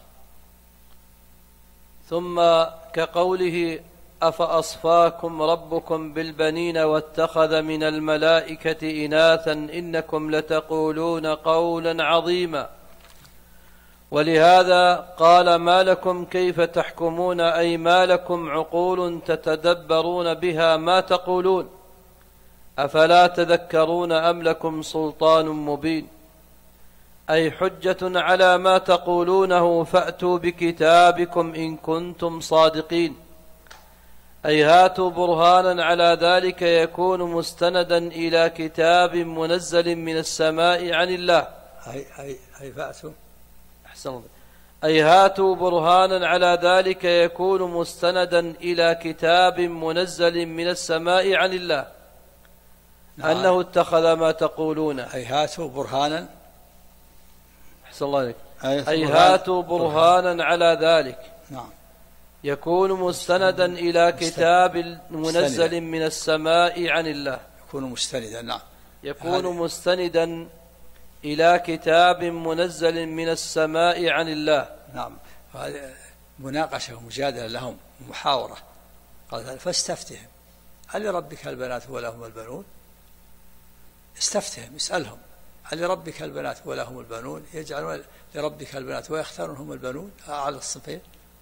ثم كقوله: أفأصفاكم ربكم بالبنين واتخذ من الملائكة إناثا إنكم لتقولون قولا عظيما. ولهذا قال: ما لكم كيف تحكمون، أي ما لكم عقول تتدبرون بها ما تقولون، أفلا تذكرون أم لكم سلطان مبين، أي حجة على ما تقولونه فأتوا بكتابكم إن كنتم صادقين، أي هاتوا برهانا على ذلك يكون مستندا إلى كتاب منزل من السماء عن الله.
أي فأتوا
أي هاتوا برهانا على ذلك يكون مستندا إلى كتاب منزل من السماء عن الله. نعم. أنه اتخذ ما تقولون.
أي هاتوا برهانا.
أحسن الله عليك. أي هاتوا برهانا على ذلك.
نعم.
يكون مستندا إلى كتاب منزل من السماء عن الله.
يكون مستندا. نعم.
يكون مستندا إلى كتاب منزل من السماء عن الله.
نعم. هذه مناقشة ومجادلة لهم ومحاورة. قال: فاستفتهم ألربك البنات ولهم البنون؟ استفتهم، اسألهم: ألربك البنات ولهم البنون؟ يجعلون لربك البنات ويختارون هم البنون على الصفين.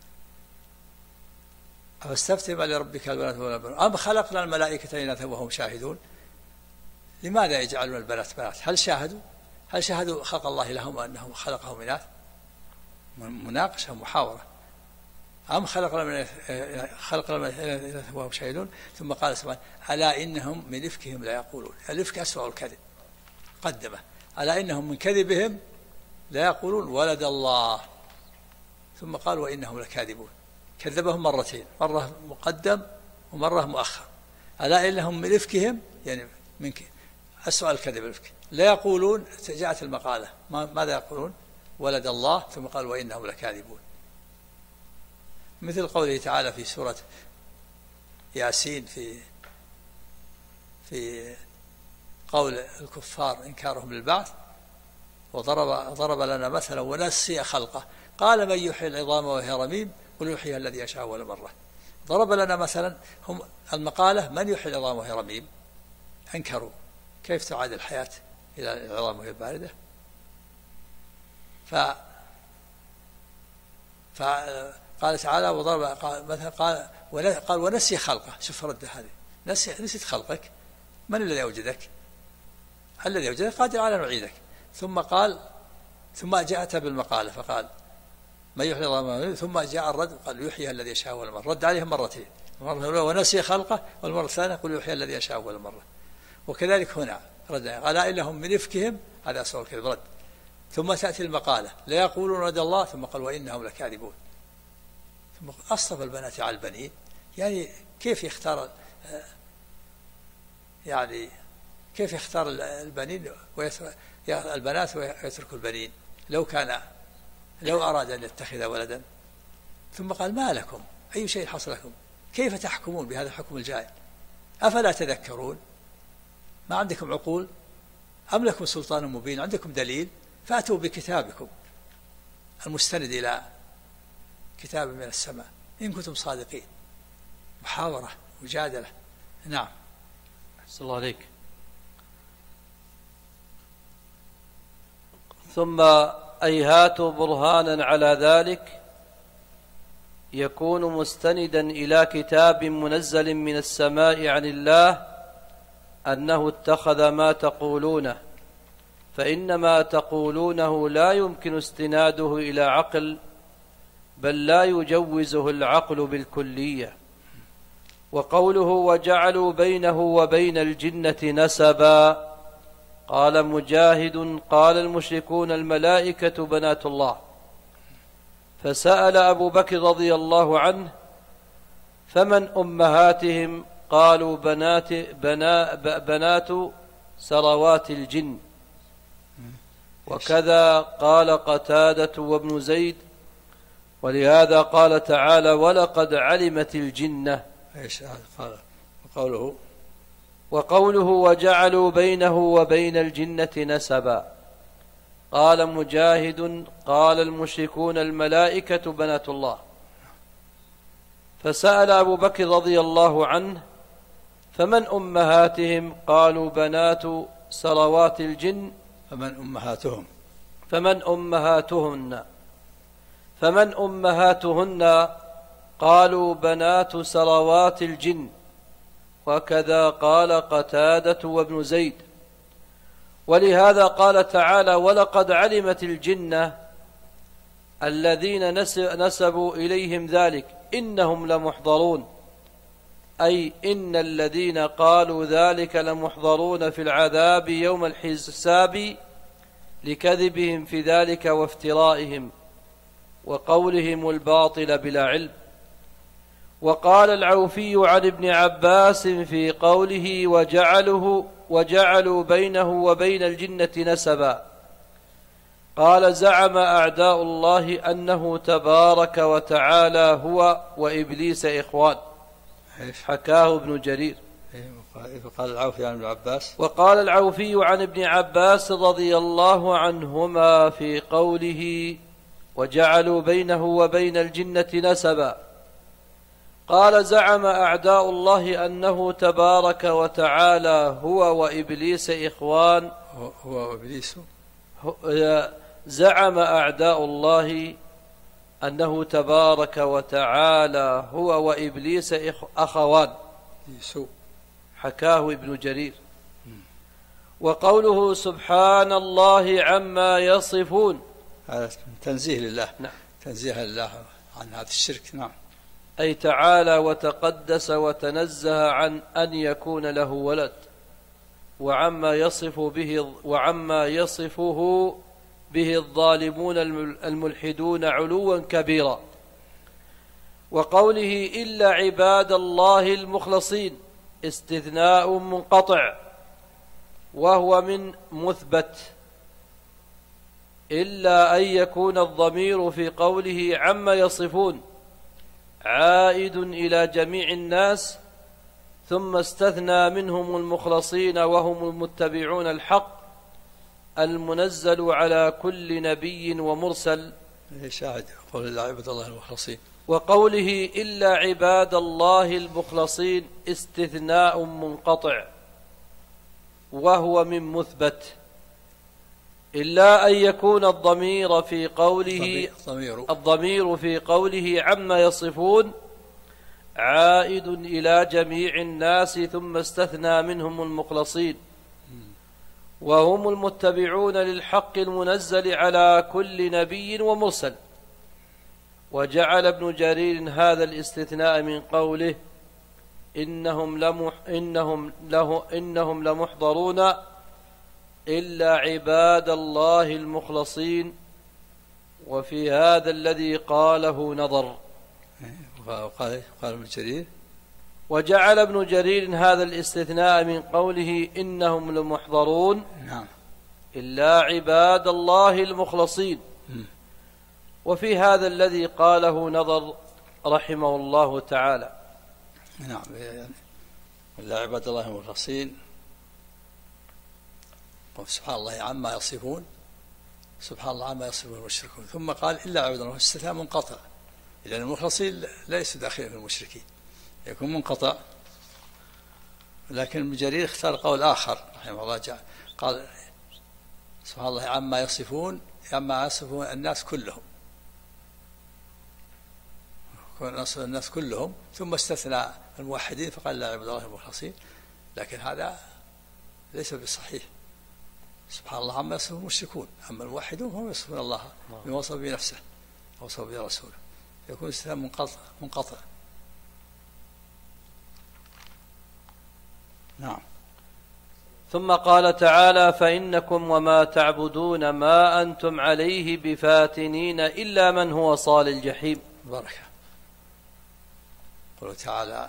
فاستفتهم ألربك البنات ولهم البنون أم خلقنا الملائكة إناثا وهم شاهدون؟ لماذا يجعلون البنات بنات؟ هل شاهدوا خلق الله لهم أنه خلقهم إناث؟ مناقشة محاورة. أم خلقنا الملائكة وهم شاهدون؟ ثم قال سبحانه: ألا إنهم من إفكهم لا يقولون. الإفك أسوأ الكذب، قدمه: ألا إنهم من كذبهم لا يقولون ولد الله. ثم قال: وإنهم لكاذبون. كذبهم مرتين، مرة مقدم ومرة مؤخر. ألا إنهم من إفكهم، يعني من أسوأ الكذب الإفك، لا يقولون. جاءت المقالة ماذا يقولون؟ ولد الله. ثم قال: وإنهم لكاذبون. مثل قوله تعالى في سورة ياسين في قول الكفار إنكارهم للبعث: وضرب لنا مثلا ونسي خلقه قال: من يحيي العظام وهي رميم قل يحييها الذي يشاء أول مرة. ضرب لنا مثلا، هم المقالة: من يحيي العظام وهي رميم؟ أنكروا كيف تعاد الحياة إلى العظام وهي باردة. فقال تعالى: وضرب قال ونسي خلقه. شوف رد هذه، نسيت خلقك. من الذي أوجدك؟ الذي أوجدك قادر على أن يعيدك. ثم جاءت بالمقالة فقال: ما يحيي العظام. ثم جاء الرد قال: يحييها الذي يشاء أول مرة. رد عليهم مرتين، المرة الأولى ونسي خلقه، والمرة الثانية قل يحييها الذي يشاء أول مرة. وكذلك هنا رد: ألا إنهم من إفكهم، هذا أسوأ الكذب، رد. ثم تأتي المقالة: لا يقولون ولد الله. ثم قال: وإنهم لكاذبون. ثم أصطفى البنات على البنين. يعني كيف يختار البنين البنات ويترك البنين؟ لو أراد أن يتخذ ولدا ثم قال ما لكم أي شيء حصل لكم كيف تحكمون بهذا الحكم الجائر أفلا تذكرون ما عندكم عقول أم لكم سلطان مبين عندكم دليل فأتوا بكتابكم المستند إلى كتاب من السماء إن كنتم صادقين. محاورة مجادلة. نعم.
أحسن الله عليك. ثم أيهات برهانا على ذلك يكون مستندا إلى كتاب منزل من السماء عن الله أنه اتخذ ما تقولونه، فإن ما تقولونه لا يمكن استناده إلى عقل، بل لا يجوزه العقل بالكلية. وقوله وجعلوا بينه وبين الجنة نسبا، قال مجاهد قال المشركون الملائكة بنات الله، فسأل أبو بكر رضي الله عنه فمن أمهاتهم؟ قالوا بنات سروات الجن. وكذا قال قتادة وابن زيد، ولهذا قال تعالى ولقد علمت الجنة. وقوله وجعلوا بينه وبين الجنة نسبا، قال مجاهد قال المشركون الملائكة بنات الله، فسأل أبو بكر رضي الله عنه فمن أمهاتهم؟ قالوا بنات سروات الجن. فمن أمهاتهن؟ قالوا بنات سروات الجن. وكذا قال قتادة وابن زيد. ولهذا قال تعالى ولقد علمت الجنة الذين نسبوا إليهم ذلك إنهم لمحضرون، أي إن الذين قالوا ذلك لمحضرون في العذاب يوم الحساب لكذبهم في ذلك وافترائهم وقولهم الباطل بلا علم. وقال العوفي عن ابن عباس في قوله وجعلوا بينه وبين الجنة نسبا، قال زعم أعداء الله أنه تبارك وتعالى هو وإبليس إخوان. حكاه ابن جرير.
وقال العوفي عن ابن عباس.
وقال العوفي عن ابن عباس رضي الله عنهما في قوله وجعلوا بينه وبين الجنة نسبا، قال زعم أعداء الله أنه تبارك وتعالى هو وإبليس إخوان.
هو وإبليس.
زعم أعداء الله أنه تبارك وتعالى هو وإبليس أخوان. حكاه ابن جرير. وقوله سبحان الله عما يصفون،
هذا تنزيه لله.
نعم.
تنزيه لله عن هذا الشرك. نعم.
أي تعالى وتقدس وتنزه عن أن يكون له ولد، وعما يصفه به الظالمون الملحدون علوا كبيرا. وقوله إلا عباد الله المخلصين استثناء منقطع، وهو من مثبت، إلا أن يكون الضمير في قوله عما يصفون عائد إلى جميع الناس، ثم استثنى منهم المخلصين وهم المتبعون الحق المنزل على كل نبي ومرسل.
شاهد قول الله عباد الله المخلصين.
وقوله إلا عباد الله المخلصين استثناء منقطع، وهو من مثبت، إلا أن يكون الضمير في قوله عما يصفون عائد إلى جميع الناس، ثم استثنى منهم المخلصين وهم المتبعون للحق المنزل على كل نبي ومرسل. وجعل ابن جرير هذا الاستثناء من قوله إنهم لمحضرون إلا عباد الله المخلصين، وفي هذا الذي قاله نظر.
قال ابن جرير
وجعل ابن جرير هذا الاستثناء من قوله إنهم لمحضرون
نعم
إلا عباد الله المخلصين. وفي هذا الذي قاله نظر رحمه الله تعالى.
نعم، يعني إلا عباد الله المخلصين، سبحان الله عما يصفون، سبحان الله عما يصفون المشركون. ثم قال إلا عباد الله، استثناء منقطع، لأن المخلصين ليسوا داخلين في المشركين، يكون منقطع. لكن ابن جرير اختار قول آخر رحمه الله، قال سبحان الله عما يصفون، عما يصفون الناس كلهم، الناس كلهم، ثم استثنى الموحدين فقال لا عباد الله المخلصين. لكن هذا ليس بصحيح. سبحان الله عما يصفون المشركون، أما الموحدون هم يصفون الله بما وصف بنفسه ووصف به رسوله، يكون استثناء منقطع. نعم.
ثم قال تعالى: فإنكم وما تعبدون ما أنتم عليه بفاتنين إلا من هو صال الجحيم.
بركة. قال تعالى: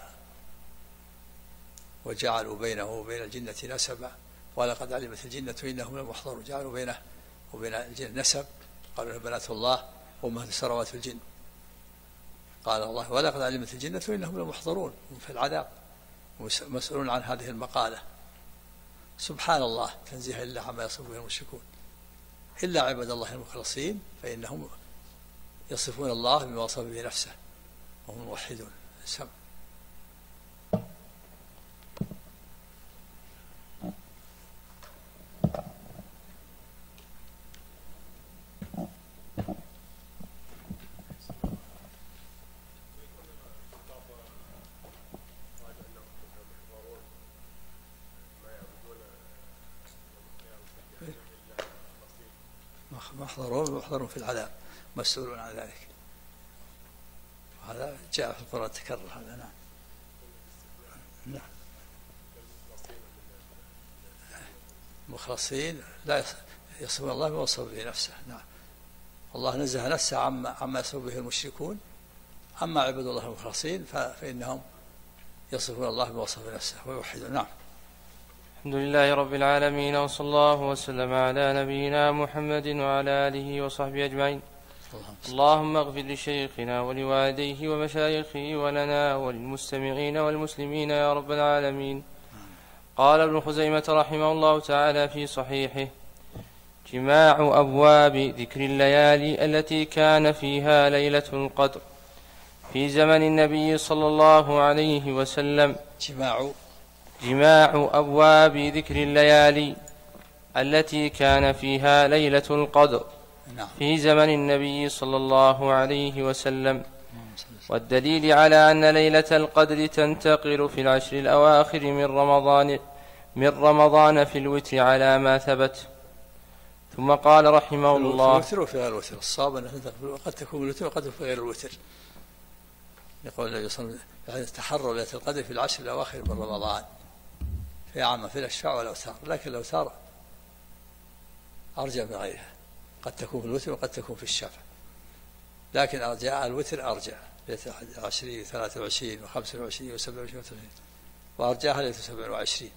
وجعلوا بينه وبين الجنة نسبا ولقد علمت الجنة إنهم لمحضرون. جعلوا بينه وبين الجنة نسب، قالوا بنات الله وأمهات ثروات الجن. قال الله: ولقد علمت الجنة إنهم لمحضرون في العذاب مسؤولون عن هذه المقالة. سبحان الله، تنزيه إلا عما يصف به المشركون. إلا عباد الله المخلصين فإنهم يصفون الله بما وصف به نفسه وهم موحدون. محضرون في العذاب مسؤولون عن ذلك. هذا جاء في القرآن تكرر هذا. نعم. مخلصين لا يصفون الله بما وصف به نفسه. نعم. الله نزه نفسه عما يصف به المشركون. أما عباد الله المخلصين فإنهم يصفون الله بما وصف به نفسه ويوحدون. نعم.
الحمد لله رب العالمين، وصلى الله وسلم على نبينا محمد وعلى آله وصحبه أجمعين. اللهم اغفر لشيخنا ولوالديه ومشايخه ولنا وللمستمعين والمسلمين يا رب العالمين. قال ابن خزيمة رحمه الله تعالى في صحيحه: جماع أبواب ذكر الليالي التي كان فيها ليلة القدر في زمن النبي صلى الله عليه وسلم. جماع أبواب ذكر الليالي التي كان فيها ليلة القدر في زمن النبي صلى الله عليه وسلم، والدليل على أن ليلة القدر تنتقل في العشر الأواخر من رمضان في الوتر على ما ثبت. ثم قال رحمه الله:
الوتر وفي غير الوتر، الصواب أنها قد تكون الوتر وقد تكون في غير الوتر. يقول النبي صلى الله عليه وسلم: تحروا ليلة القدر في العشر الأواخر من رمضان، في عامة في الأشفاع والأوتار، لكن الأوتار أرجى من غيرها، قد تكون في الوتر وقد تكون في الشفع، لكن أرجاء الوتر أرجى، ليلة 20 23 و25 و27 وأرجاها ليلة 27،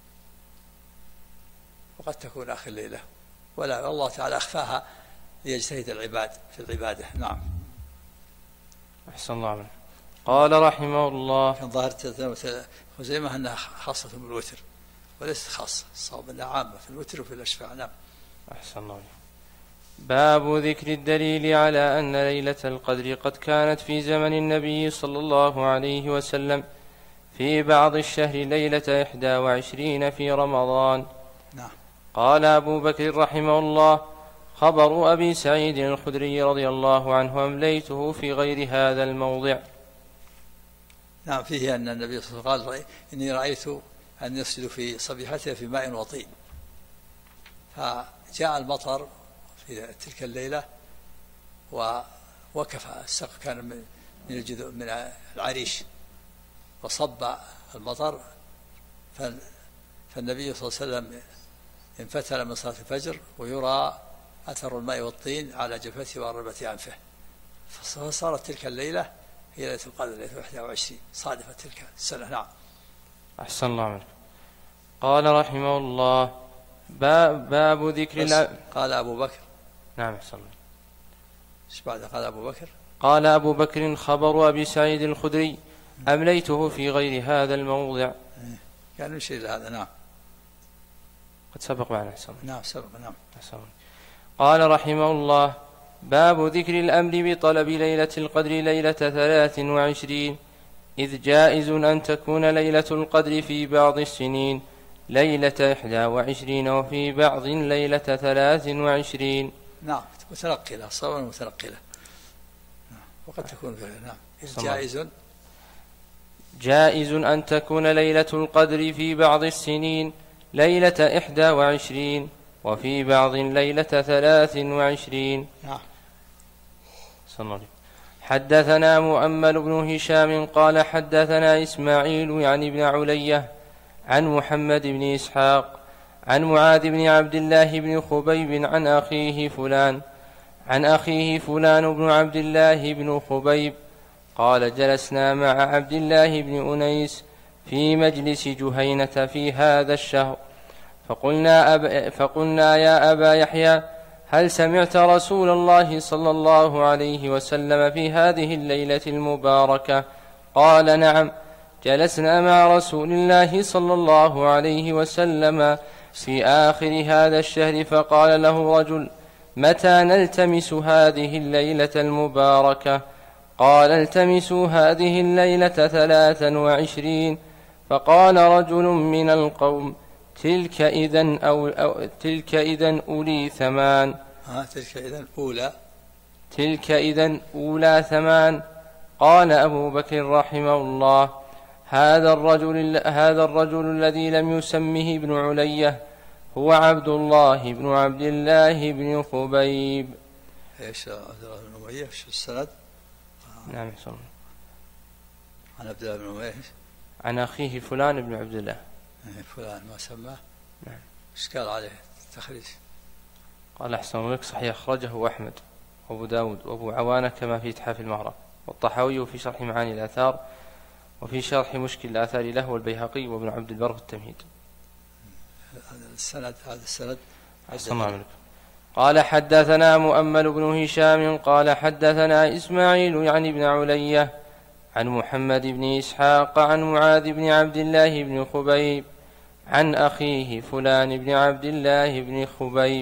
وقد تكون آخر الليلة، ولا الله تعالى أخفاها ليجتهد العباد في العبادة. نعم.
أحسن الله عنه. قال رحمه الله:
كان ظاهر خزيمة أنها خاصة بالوتر وليست خاصة، الصواب أنها عامة في الوتر وفي الأشفاع. نعم.
أحسن الله عنه. باب ذكر الدليل على أن ليلة القدر قد كانت في زمن النبي صلى الله عليه وسلم في بعض الشهر ليلة 21 في رمضان.
نعم.
قال أبو بكر رحمه الله: خبر أبي سعيد الخدري رضي الله عنه أمليته في غير هذا الموضع.
نعم. فيه أن النبي صلى الله عليه وسلم قال: إني رأيت أن يسجد في صبيحته في ماء وطين، فجاء المطر في تلك الليلة ووقف السقف، كان من العريش، وصب المطر، فالنبي صلى الله عليه وسلم انفتل من صلاة الفجر ويرى أثر الماء والطين على جبهته وعربة أنفه، فصارت تلك الليلة هي ليلة القدر، ليلة 21 صادفة تلك السنة. نعم.
أحسن الله عنه. قال رحمه الله:
باب ذكر
قال أبو بكر.
نعم أحسن.
ايش بعد قال أبو بكر؟
قال أبو بكر خبر أبي سعيد الخدري أمليته في غير هذا الموضع.
كان يشير لهذا. نعم
قد سبق معنا أحسن.
نعم سبق. نعم
أحسن. قال رحمه الله باب ذكر الأمر بطلب ليلة القدر ليلة 23 إذ جائز أن تكون ليلة القدر في بعض السنين ليلة 21 وفي بعض ليلة 23.
نعم متنقلة صورا متنقلة. وقد تكون نعم
جائز أن تكون ليلة القدر في بعض السنين ليلة 21 وفي بعض ليلة 23.
نعم.
حدثنا مؤمل بن هشام قال حدثنا إسماعيل يعني ابن علية عن محمد بن إسحاق عن معاذ بن عبد الله بن خبيب عن أخيه فلان بن عبد الله بن خبيب قال جلسنا مع عبد الله بن أنيس في مجلس جهينة في هذا الشهر فقلنا يا أبا يحيى هل سمعت رسول الله صلى الله عليه وسلم في هذه الليلة المباركة؟ قال نعم جلسنا مع رسول الله صلى الله عليه وسلم في آخر هذا الشهر فقال له رجل متى نلتمس هذه الليلة المباركة؟ قال التمسوا هذه الليلة 23. فقال رجل من القوم تلك إذن أولي ثمان. تلك إذن أولى ثمان. قال أبو بكر رحمه الله هذا الرجل الذي لم يسمه ابن علية هو عبد الله بن عبد الله بن خبيب.
ايش عبد الله بن أمية في السند؟
نعم
عن عبد الله بن أمية
عن أخيه فلان بن عبد الله.
فلان ما سماه.
نعم.
ايش قال عليه التخريج؟
قال أحسن لك صحيح أخرجه أحمد وأبو داود وأبو عوانة كما في إتحاف المعرب والطحاوي في شرح معاني الآثار وفي شرح مشكل الآثار له والبيهقي وابن عبد البر في التمهيد.
هذا السند
قال حدثنا مؤمل بن هشام قال حدثنا إسماعيل يعني ابن علية عن محمد بن إسحاق عن معاذ بن عبد الله بن خبيب عن أخيه فلان بن عبد الله بن خبيب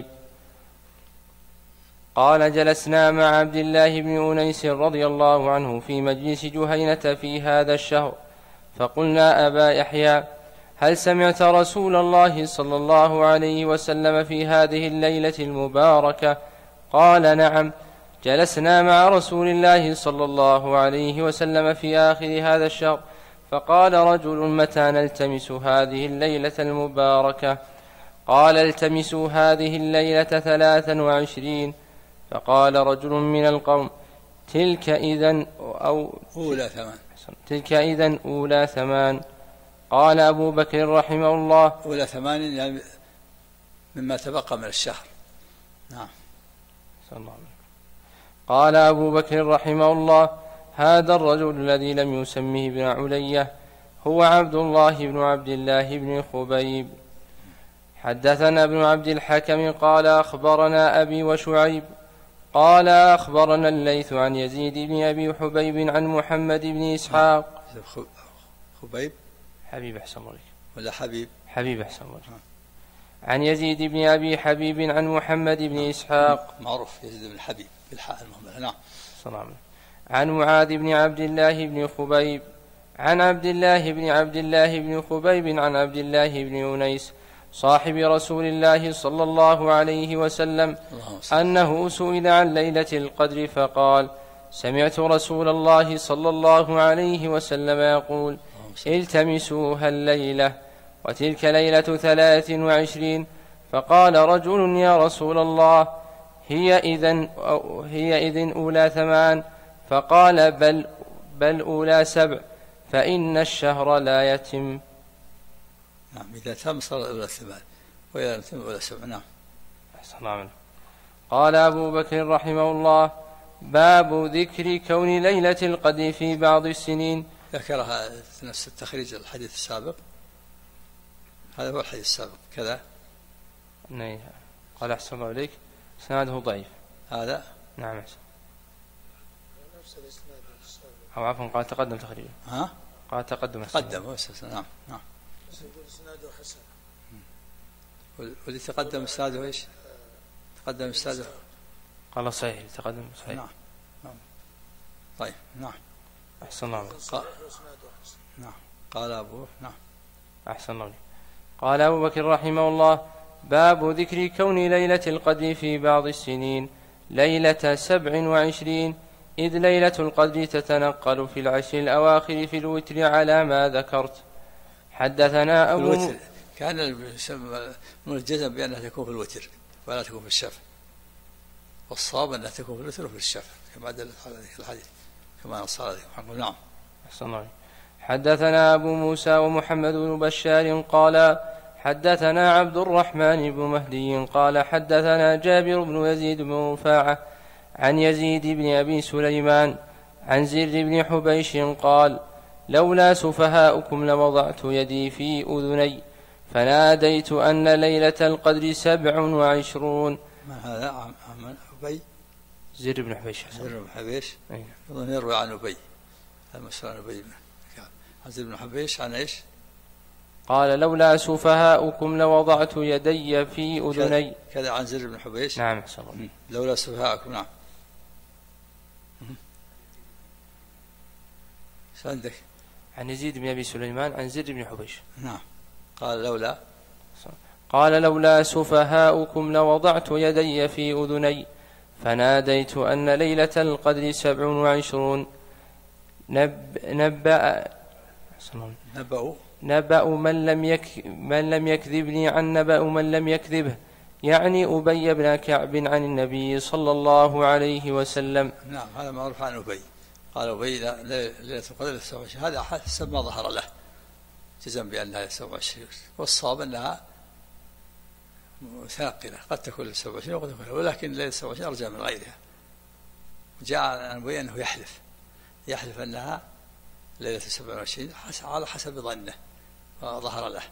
قال جلسنا مع عبد الله بن أنيس رضي الله عنه في مجلس جهينة في هذا الشهر فقلنا أبا يحيى هل سمعت رسول الله صلى الله عليه وسلم في هذه الليلة المباركة؟ قال نعم جلسنا مع رسول الله صلى الله عليه وسلم في آخر هذا الشهر فقال رجل متى نلتمس هذه الليلة المباركة؟ قال التمسوا هذه الليلة 23. فقال رجل من القوم تلك إذن أولى ثمان. قال أبو بكر رحمه الله
أولى 8 يعني مما تبقى من الشهر. نعم.
قال أبو بكر رحمه الله هذا الرجل الذي لم يسمه ابن علية هو عبد الله بن عبد الله بن خبيب. حدثنا ابن عبد الحكم قال أخبرنا أبي وشعيب قال أخبرنا الليث عن يزيد بن أبي حبيب عن محمد بن إسحاق.
خبيب
حبيب أحسن الله
ولا
حبيب أحسن الله. عن يزيد بن أبي حبيب عن محمد بن إسحاق
معروف يزيد بن حبيب بالحاء المهملة. نعم.
عن معاذ بن عبد الله بن خبيب عن عبد الله بن عبد الله بن خبيب عن عبد الله بن أنيس صاحب رسول الله صلى الله عليه وسلم أنه سئل عن ليلة القدر فقال سمعت رسول الله صلى الله عليه وسلم يقول التمسوها الليلة وتلك ليلة 23. فقال رجل يا رسول الله هي إذن أولى 8. فقال بل أولى 7 فإن الشهر لا يتم.
نعم إذا تم صار أولى 8 وإذا لم يتم أولى 7. نعم.
قال أبو بكر رحمه الله باب ذكر كون ليلة القدر في بعض السنين.
ذكرها نفس التخريج الحديث السابق. هذا هو الحديث السابق كذا
نعم. قال أحسن الله إليك إسناده ضعيف.
هذا
نعم أحسن. أو عفوا قال تقدم تخريجه.
ها؟
قال تقدم.
نعم نعم.
بس يقول إسناده حسن.
واللي تقدم إسناده إيش؟ تقدم إسناده.
قال صحيح تقدم صحيح.
نعم. نعم. طيب نعم.
أحسن الله.
نعم. قال أبوه نعم.
أحسن الله. قال أبو بكر رحمه الله: باب ذكر كون ليلة القدر في بعض السنين ليلة 27، إذ ليلة القدر تتنقل في العشر الأواخر في الوتر على ما ذكرت. حدثنا أبو
الوتر كان الجزم بأنها تكون في الوتر ولا تكون في الشفع، والصواب أنها تكون في الوتر وفي الشفع كما دل على الحديث كما نص عليه محمد. نعم.
أحسن الله. حدثنا أبو موسى ومحمد بن بشار قال حدثنا عبد الرحمن بن مهدي قال حدثنا جابر بن يزيد بن رفاعة عن يزيد بن أبي سليمان عن زر بن حبيش قال: لولا سفهاؤكم لوضعت يدي في أذني فناديت أن ليلة القدر 27.
ما هذا عن أبي؟
زر بن حبيش.
زر بن حبيش يروي عن أبي، المسؤول عن أبي عن زر بن حبيش عن إيش؟
قال: لولا سفهاؤكم لوضعت يدي في أذني.
كذا عن زر بن حبيش.
نعم أحسن الله.
لولا سفهاؤكم. نعم. شو عندك؟
عن يزيد بن أبي سليمان عن زر بن حبيش.
نعم. قال لولا
سفهاؤكم لوضعت يدي في أذني فناديت أن ليلة القدر 27. نبأ من لم يكذبني عن نبأ من لم يكذبه، يعني أبي بن كعب عن النبي صلى الله عليه وسلم.
نعم هذا معروف عن أبي. قال أبي ليلة القدر 27، هذا حسب ما ظهر له جزم بأنها 27، والصواب أنها متنقلة، قد تكون 27 وقد تكون، ولكن ليلة 27 أرجى من غيرها. وجاء عن أبي أنه يحلف أنها ليلة 27 على حسب ظنه وظهر له،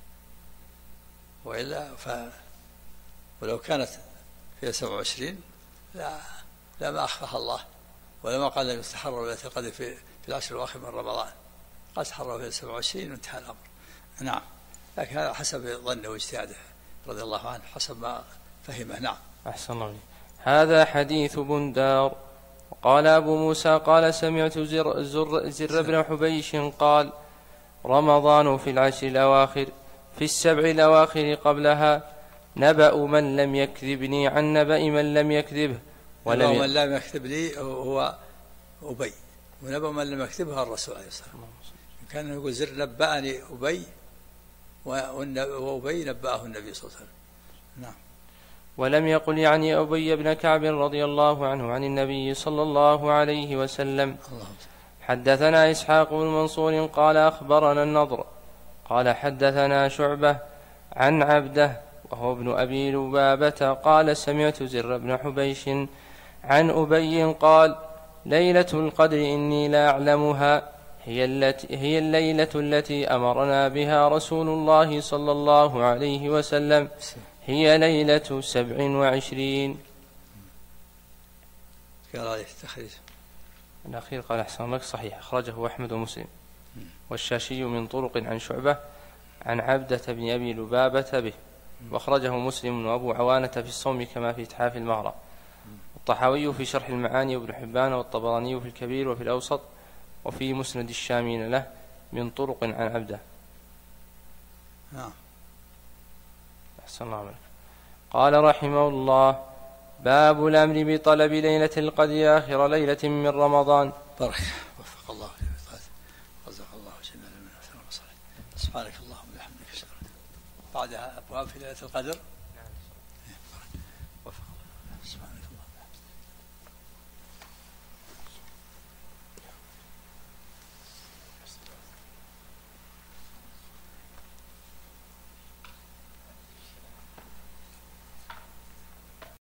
وإلا ولو كانت في 27 لا أخفاها الله، ولما قال لم يتحروا ليلة القدر في العشر الأواخر من رمضان، قد تحروا في 27 وانتهى الأمر. نعم. لكن هذا حسب ظنه واجتهاده رضي الله عنه، حسب ما فهمه. نعم.
أحسن الله. هذا حديث بندار. وقال أبو موسى قال سمعت زر بن حبيش قال: رمضان في العشر الأواخر في 7 الأواخر قبلها. نبأ من لم يكذبني عن نبأ من لم يكذبه.
من لم يكذب لي هو أبي، ونبأ من لم يكذبها الرسول عليه الصلاة والسلام. كان يقول زر نبأني أبي، وأبي نبأه النبي صلى الله عليه وسلم. نعم.
ولم يقل يعني أبي بن كعب رضي الله عنه عن النبي صلى الله عليه وسلم. حدثنا إسحاق بن منصور قال أخبرنا النضر قال حدثنا شعبة عن عبده وهو ابن أبي لبابة قال سمعت زر بن حبيش عن أبي قال: ليلة القدر إني لا أعلمها، هي الليلة التي أمرنا بها رسول الله صلى الله عليه وسلم، هي ليلة 27.
قال عليه التخريج
الأخير قال أحسن لك صحيح، أخرجه أحمد ومسلم والشاشي من طرق عن شعبة عن عبدة بن أبي لبابة به، وأخرجه مسلم وأبو عوانة في الصوم كما في إتحاف المغرى، الطحاوي في شرح المعاني وابن حبان والطبراني في الكبير وفي الأوسط وفي مسند الشامين له من طرق عن عبده.
نعم.
أحسن الله عليك. قال رحمه الله: باب الأمر بطلب ليلة القدر آخر ليلة من رمضان.
بارك وفق الله رزق الله جميعا من خير المصالح. سبحانك اللهم وبحمدك. بعدها أبواب في ليلة القدر.